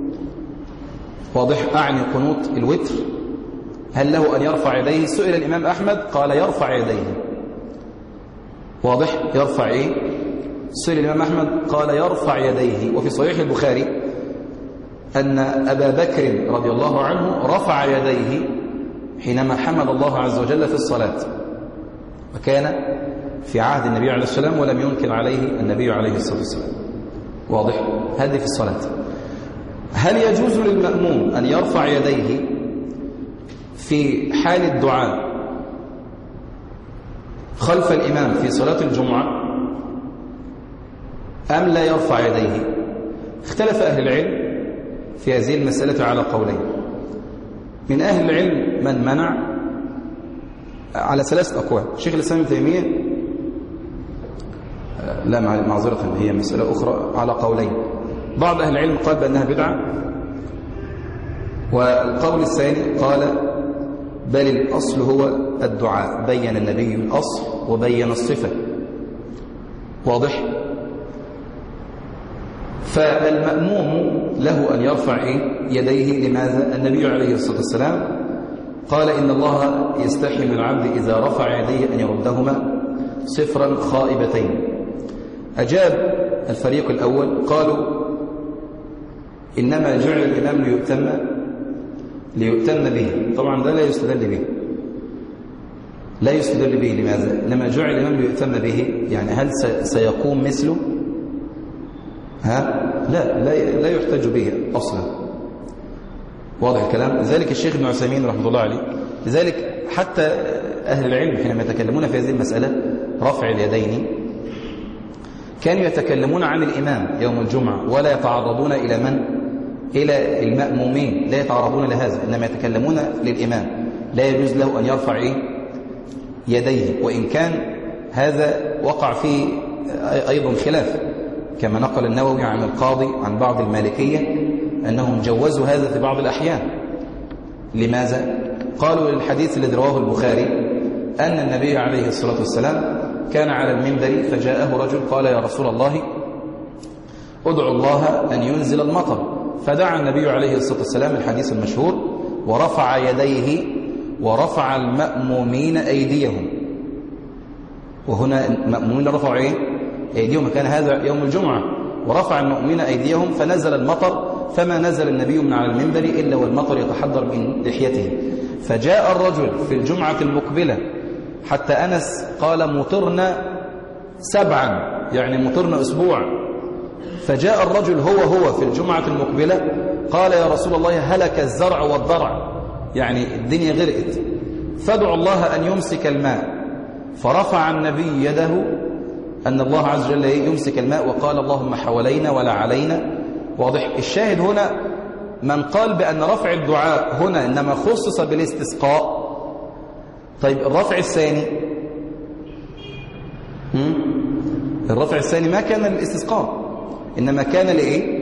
واضح؟ أعني قنوط الوتر. هل له أن يرفع يديه؟ سئل الإمام أحمد قال يرفع يديه. واضح؟ يرفع سئل الإمام أحمد قال يرفع يديه. وفي صحيح البخاري أن أبا بكر رضي الله عنه رفع يديه حينما حمد الله عز وجل في الصلاة، وكان في عهد النبي عليه الصلاة والسلام ولم ينكر عليه النبي عليه الصلاة والسلام. واضح؟ هذه في الصلاة. هل يجوز للمأموم أن يرفع يديه في حال الدعاء خلف الإمام في صلاة الجمعة أم لا يرفع يديه؟ اختلف أهل العلم في هذه المسألة على قولين. من أهل العلم من منع على 3 أقوال. شيخ الإسلام ابن تيمية لا، معذرة، هي مسألة أخرى، على قولين. بعض أهل العلم قال بأنها بدعة، والقول الثاني قال بل الأصل هو الدعاء، بين النبي الأصل وبين الصفة. واضح؟ فالمأموم له أن يرفع يديه. لماذا؟ النبي عليه الصلاة والسلام قال إن الله يستحي من العبد إذا رفع يديه أن يردهما صفرا خائبتين. أجاب الفريق الأول قالوا إنما جعل الإمام ليؤتم به. طبعا ده لا يستدل به. لماذا؟ إنما جعل الإمام ليؤتم به، يعني هل سيقوم مثله؟ لا يحتج به أصلا. واضح الكلام؟ لذلك الشيخ ابن عثيمين رحمه الله عليه، لذلك حتى أهل العلم حينما يتكلمون في هذه المسألة رفع اليدين كانوا يتكلمون عن الإمام يوم الجمعة، ولا يتعرضون إلى من؟ إلى المأمومين، لا يتعرضون لهذا، إنما يتكلمون للإمام. لا يجوز له أن يرفع يديه، وإن كان هذا وقع فيه أيضا خلاف، كما نقل النووي عن القاضي عن بعض المالكية أنهم جوزوا هذا في بعض الأحيان. لماذا؟ قالوا للحديث الذي رواه البخاري أن النبي عليه الصلاة والسلام كان على المنبر فجاءه رجل قال يا رسول الله ادعو الله أن ينزل المطر، فدعا النبي عليه الصلاة والسلام الحديث المشهور ورفع يديه ورفع المأمومين أيديهم. وهنا المأمومين رفعوا إيه؟ أيديهم، كان هذا يوم الجمعة، ورفع المؤمنين أيديهم فنزل المطر، فما نزل النبي من على المنبر إلا والمطر يتحضر من لحيته. فجاء الرجل في الجمعة المقبلة حتى أنس قال مطرنا 7، يعني مطرنا أسبوع. فجاء الرجل هو في الجمعة المقبلة قال يا رسول الله هلك الزرع والضرع، يعني الدنيا غرقت، فادعوا الله أن يمسك الماء. فرفع النبي يده أن الله عز وجل يمسك الماء وقال اللهم حوالينا ولا علينا. واضح؟ الشاهد هنا من قال بأن رفع الدعاء هنا إنما خصص بالاستسقاء. طيب الرفع الثاني، الرفع الثاني ما كان للاستسقاء، إنما كان لإيه؟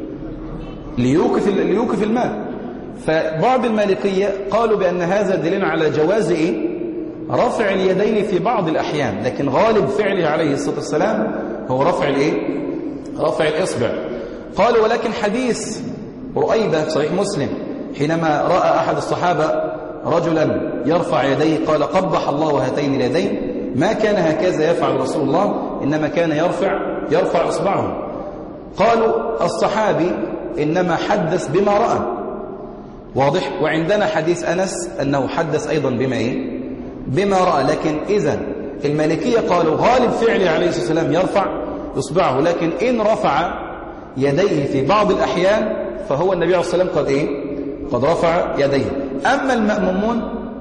ليوقف الماء. فبعض المالكية قالوا بأن هذا دليل على جواز إيه؟ رفع اليدين في بعض الأحيان، لكن غالب فعله عليه الصلاة والسلام هو رفع الإيه؟ رفع الإصبع. قالوا ولكن حديث رؤيبة في صحيح مسلم حينما رأى أحد الصحابة رجلا يرفع يديه قال قبح الله هاتين اليدين، ما كان هكذا يفعل رسول الله، إنما كان يرفع إصبعه. قالوا الصحابي إنما حدث بما رأى. واضح؟ وعندنا حديث أنس أنه حدث أيضا بما رأى. لكن إذن المالكية قالوا غالب فعله عليه الصلاة والسلام يرفع إصبعه، لكن إن رفع يديه في بعض الأحيان فهو النبي عليه الصلاة والسلام قد رفع يديه. أما المأمومون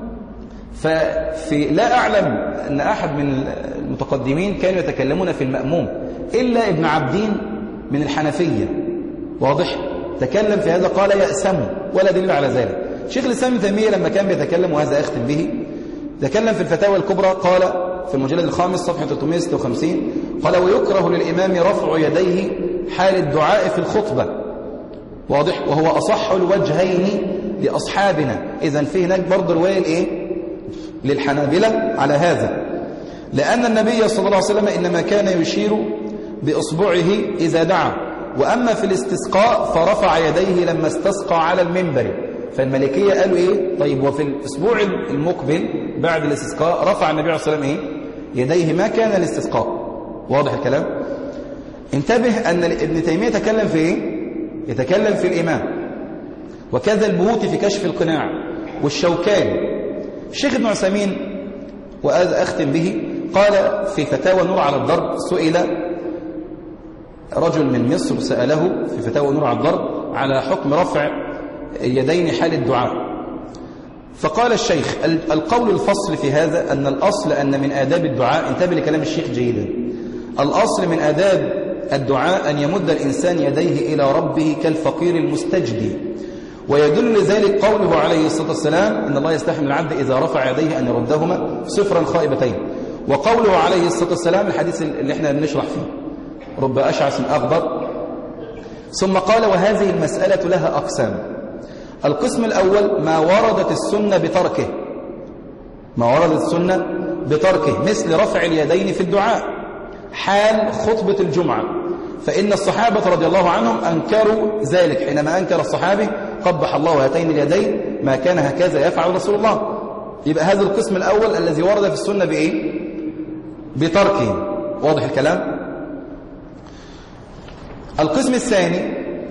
لا أعلم أن أحد من المتقدمين كانوا يتكلمون في المأموم إلا ابن عبدين من الحنفية. واضح؟ تكلم في هذا قال يأسم، ولا دليل على ذلك. شيخ الإسلام ابن تيمية لما كان بيتكلم، وهذا أختم به، تكلم في الفتاوى الكبرى قال في المجلد الخامس صفحة 356 قال ويكره للإمام رفع يديه حال الدعاء في الخطبة. واضح؟ وهو أصح الوجهين لأصحابنا. إذن في هناك برضه رواية للحنابلة على هذا، لأن النبي صلى الله عليه وسلم إنما كان يشير بإصبعه إذا دعا، وأما في الاستسقاء فرفع يديه لما استسقى على المنبر. فالمالكية قالوا طيب وفي الأسبوع المقبل بعد الاستسقاء رفع النبي عليه الصلاة والسلام يديه، ما كان الاستسقاء. واضح الكلام؟ انتبه أن ابن تيمية يتكلم في يتكلم في الإمام، وكذا البهوتي في كشف القناع، والشوكاني. الشيخ ابن عثيمين وهذا أختم به قال في فتاوى نور على الضرب، سئل رجل من مصر سأله في فتاوى نور على الضرب على حكم رفع اليدين حال الدعاء، فقال الشيخ القول الفصل في هذا أن الأصل أن من آداب الدعاء، انتبه لكلام الشيخ جيدا، الأصل من آداب الدعاء أن يمد الإنسان يديه إلى ربه كالفقير المستجدي، ويدل لذلك قوله عليه الصلاة والسلام إن الله يستحي من العبد إذا رفع يديه أن يردهما صفرا خائبتين، وقوله عليه الصلاة والسلام الحديث اللي احنا بنشرح فيه رب أشعث أغبر. ثم قال وهذه المسألة لها أقسام. القسم الأول ما وردت السنة بتركه، ما وردت السنة بتركه مثل رفع اليدين في الدعاء حال خطبة الجمعة، فإن الصحابة رضي الله عنهم أنكروا ذلك حينما أنكر الصحابي قبح الله هاتين اليدين ما كان هكذا يفعل رسول الله. يبقى هذا القسم الأول الذي ورد في السنة بتركه. واضح الكلام؟ القسم الثاني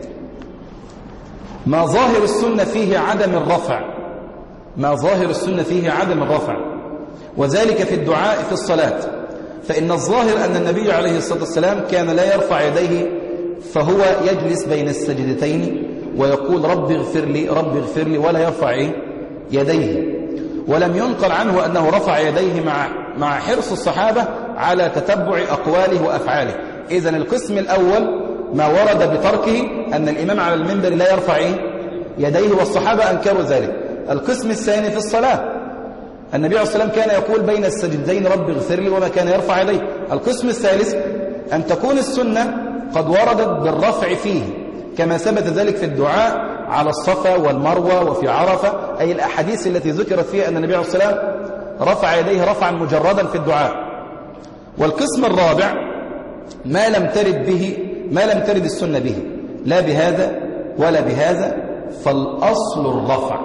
ما ظاهر السنة فيه عدم الرفع، ما ظاهر السنة فيه عدم الرفع، وذلك في الدعاء في الصلاة، فإن الظاهر أن النبي عليه الصلاة والسلام كان لا يرفع يديه، فهو يجلس بين السجدتين ويقول رب اغفر لي رب اغفر لي، ولا يرفع يديه. ولم ينقل عنه أنه رفع يديه مع حرص الصحابة على تتبع أقواله وأفعاله. إذن القسم الأول ما ورد بتركه أن الإمام على المنبر لا يرفع يديه، والصحابة أنكروا ذلك. القسم الثاني في الصلاة النبي عليه الصلاة والسلام كان يقول بين السجدتين رب اغفر لي وما كان يرفع يديه. القسم الثالث أن تكون السنة قد وردت بالرفع فيه كما ثبت ذلك في الدعاء على الصفا والمروة وفي عرفة، أي الأحاديث التي ذكرت فيها أن النبي عليه الصلاة والسلام رفع يديه رفعا مجردا في الدعاء. والقسم الرابع ما لم ترد السنة به لا بهذا ولا بهذا، فالأصل الرفع.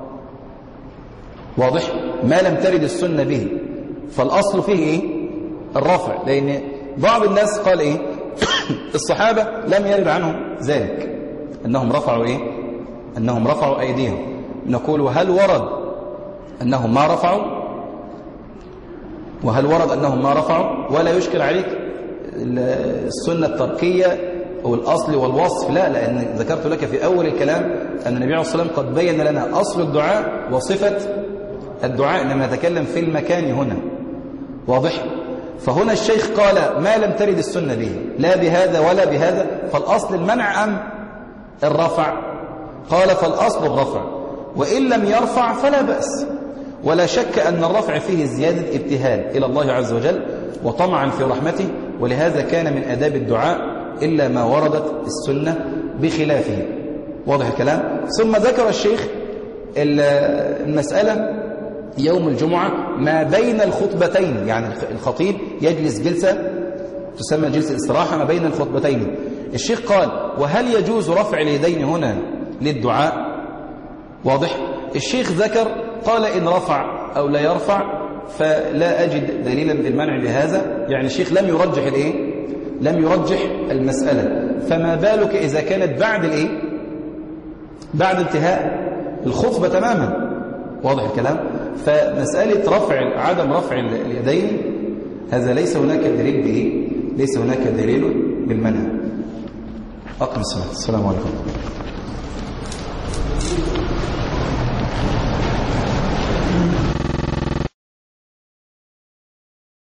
واضح؟ ما لم ترد السنة به فالأصل فيه إيه؟ الرفع. لأن بعض الناس قال إيه؟ الصحابة لم يرد عنهم ذلك أنهم رفعوا إيه؟ أنهم رفعوا أيديهم. نقول وهل ورد أنهم ما رفعوا؟ ولا يشكل عليك السنة التركية أو الأصل والوصف؟ لا، لأن ذكرت لك في أول الكلام أن النبي عليه الصلاة والسلام قد بين لنا أصل الدعاء وصفة الدعاء لما نتكلم في المكان هنا. واضح؟ فهنا الشيخ قال ما لم ترد السنة به لا بهذا ولا بهذا، فالأصل المنع أم الرفع؟ قال فالأصل الرفع، وإن لم يرفع فلا بأس. ولا شك أن الرفع فيه زيادة ابتهال إلى الله عز وجل وطمعا في رحمته، ولهذا كان من آداب الدعاء إلا ما وردت السنة بخلافه. واضح الكلام؟ ثم ذكر الشيخ المسألة يوم الجمعة ما بين الخطبتين، يعني الخطيب يجلس جلسة تسمى جلسة الاستراحة ما بين الخطبتين. الشيخ قال وهل يجوز رفع اليدين هنا للدعاء؟ واضح؟ الشيخ ذكر قال إن رفع أو لا يرفع فلا أجد دليلا للمنع بهذا. يعني الشيخ لم يرجح الإيه؟ لم يرجح المسألة. فما بالك إذا كانت بعد الإيه؟ بعد انتهاء الخطبة تماما. واضح الكلام؟ فمسألة عدم رفع اليدين هذا ليس هناك دليل به، ليس هناك دليل بالمنع. أقم الصلاة. السلام عليكم.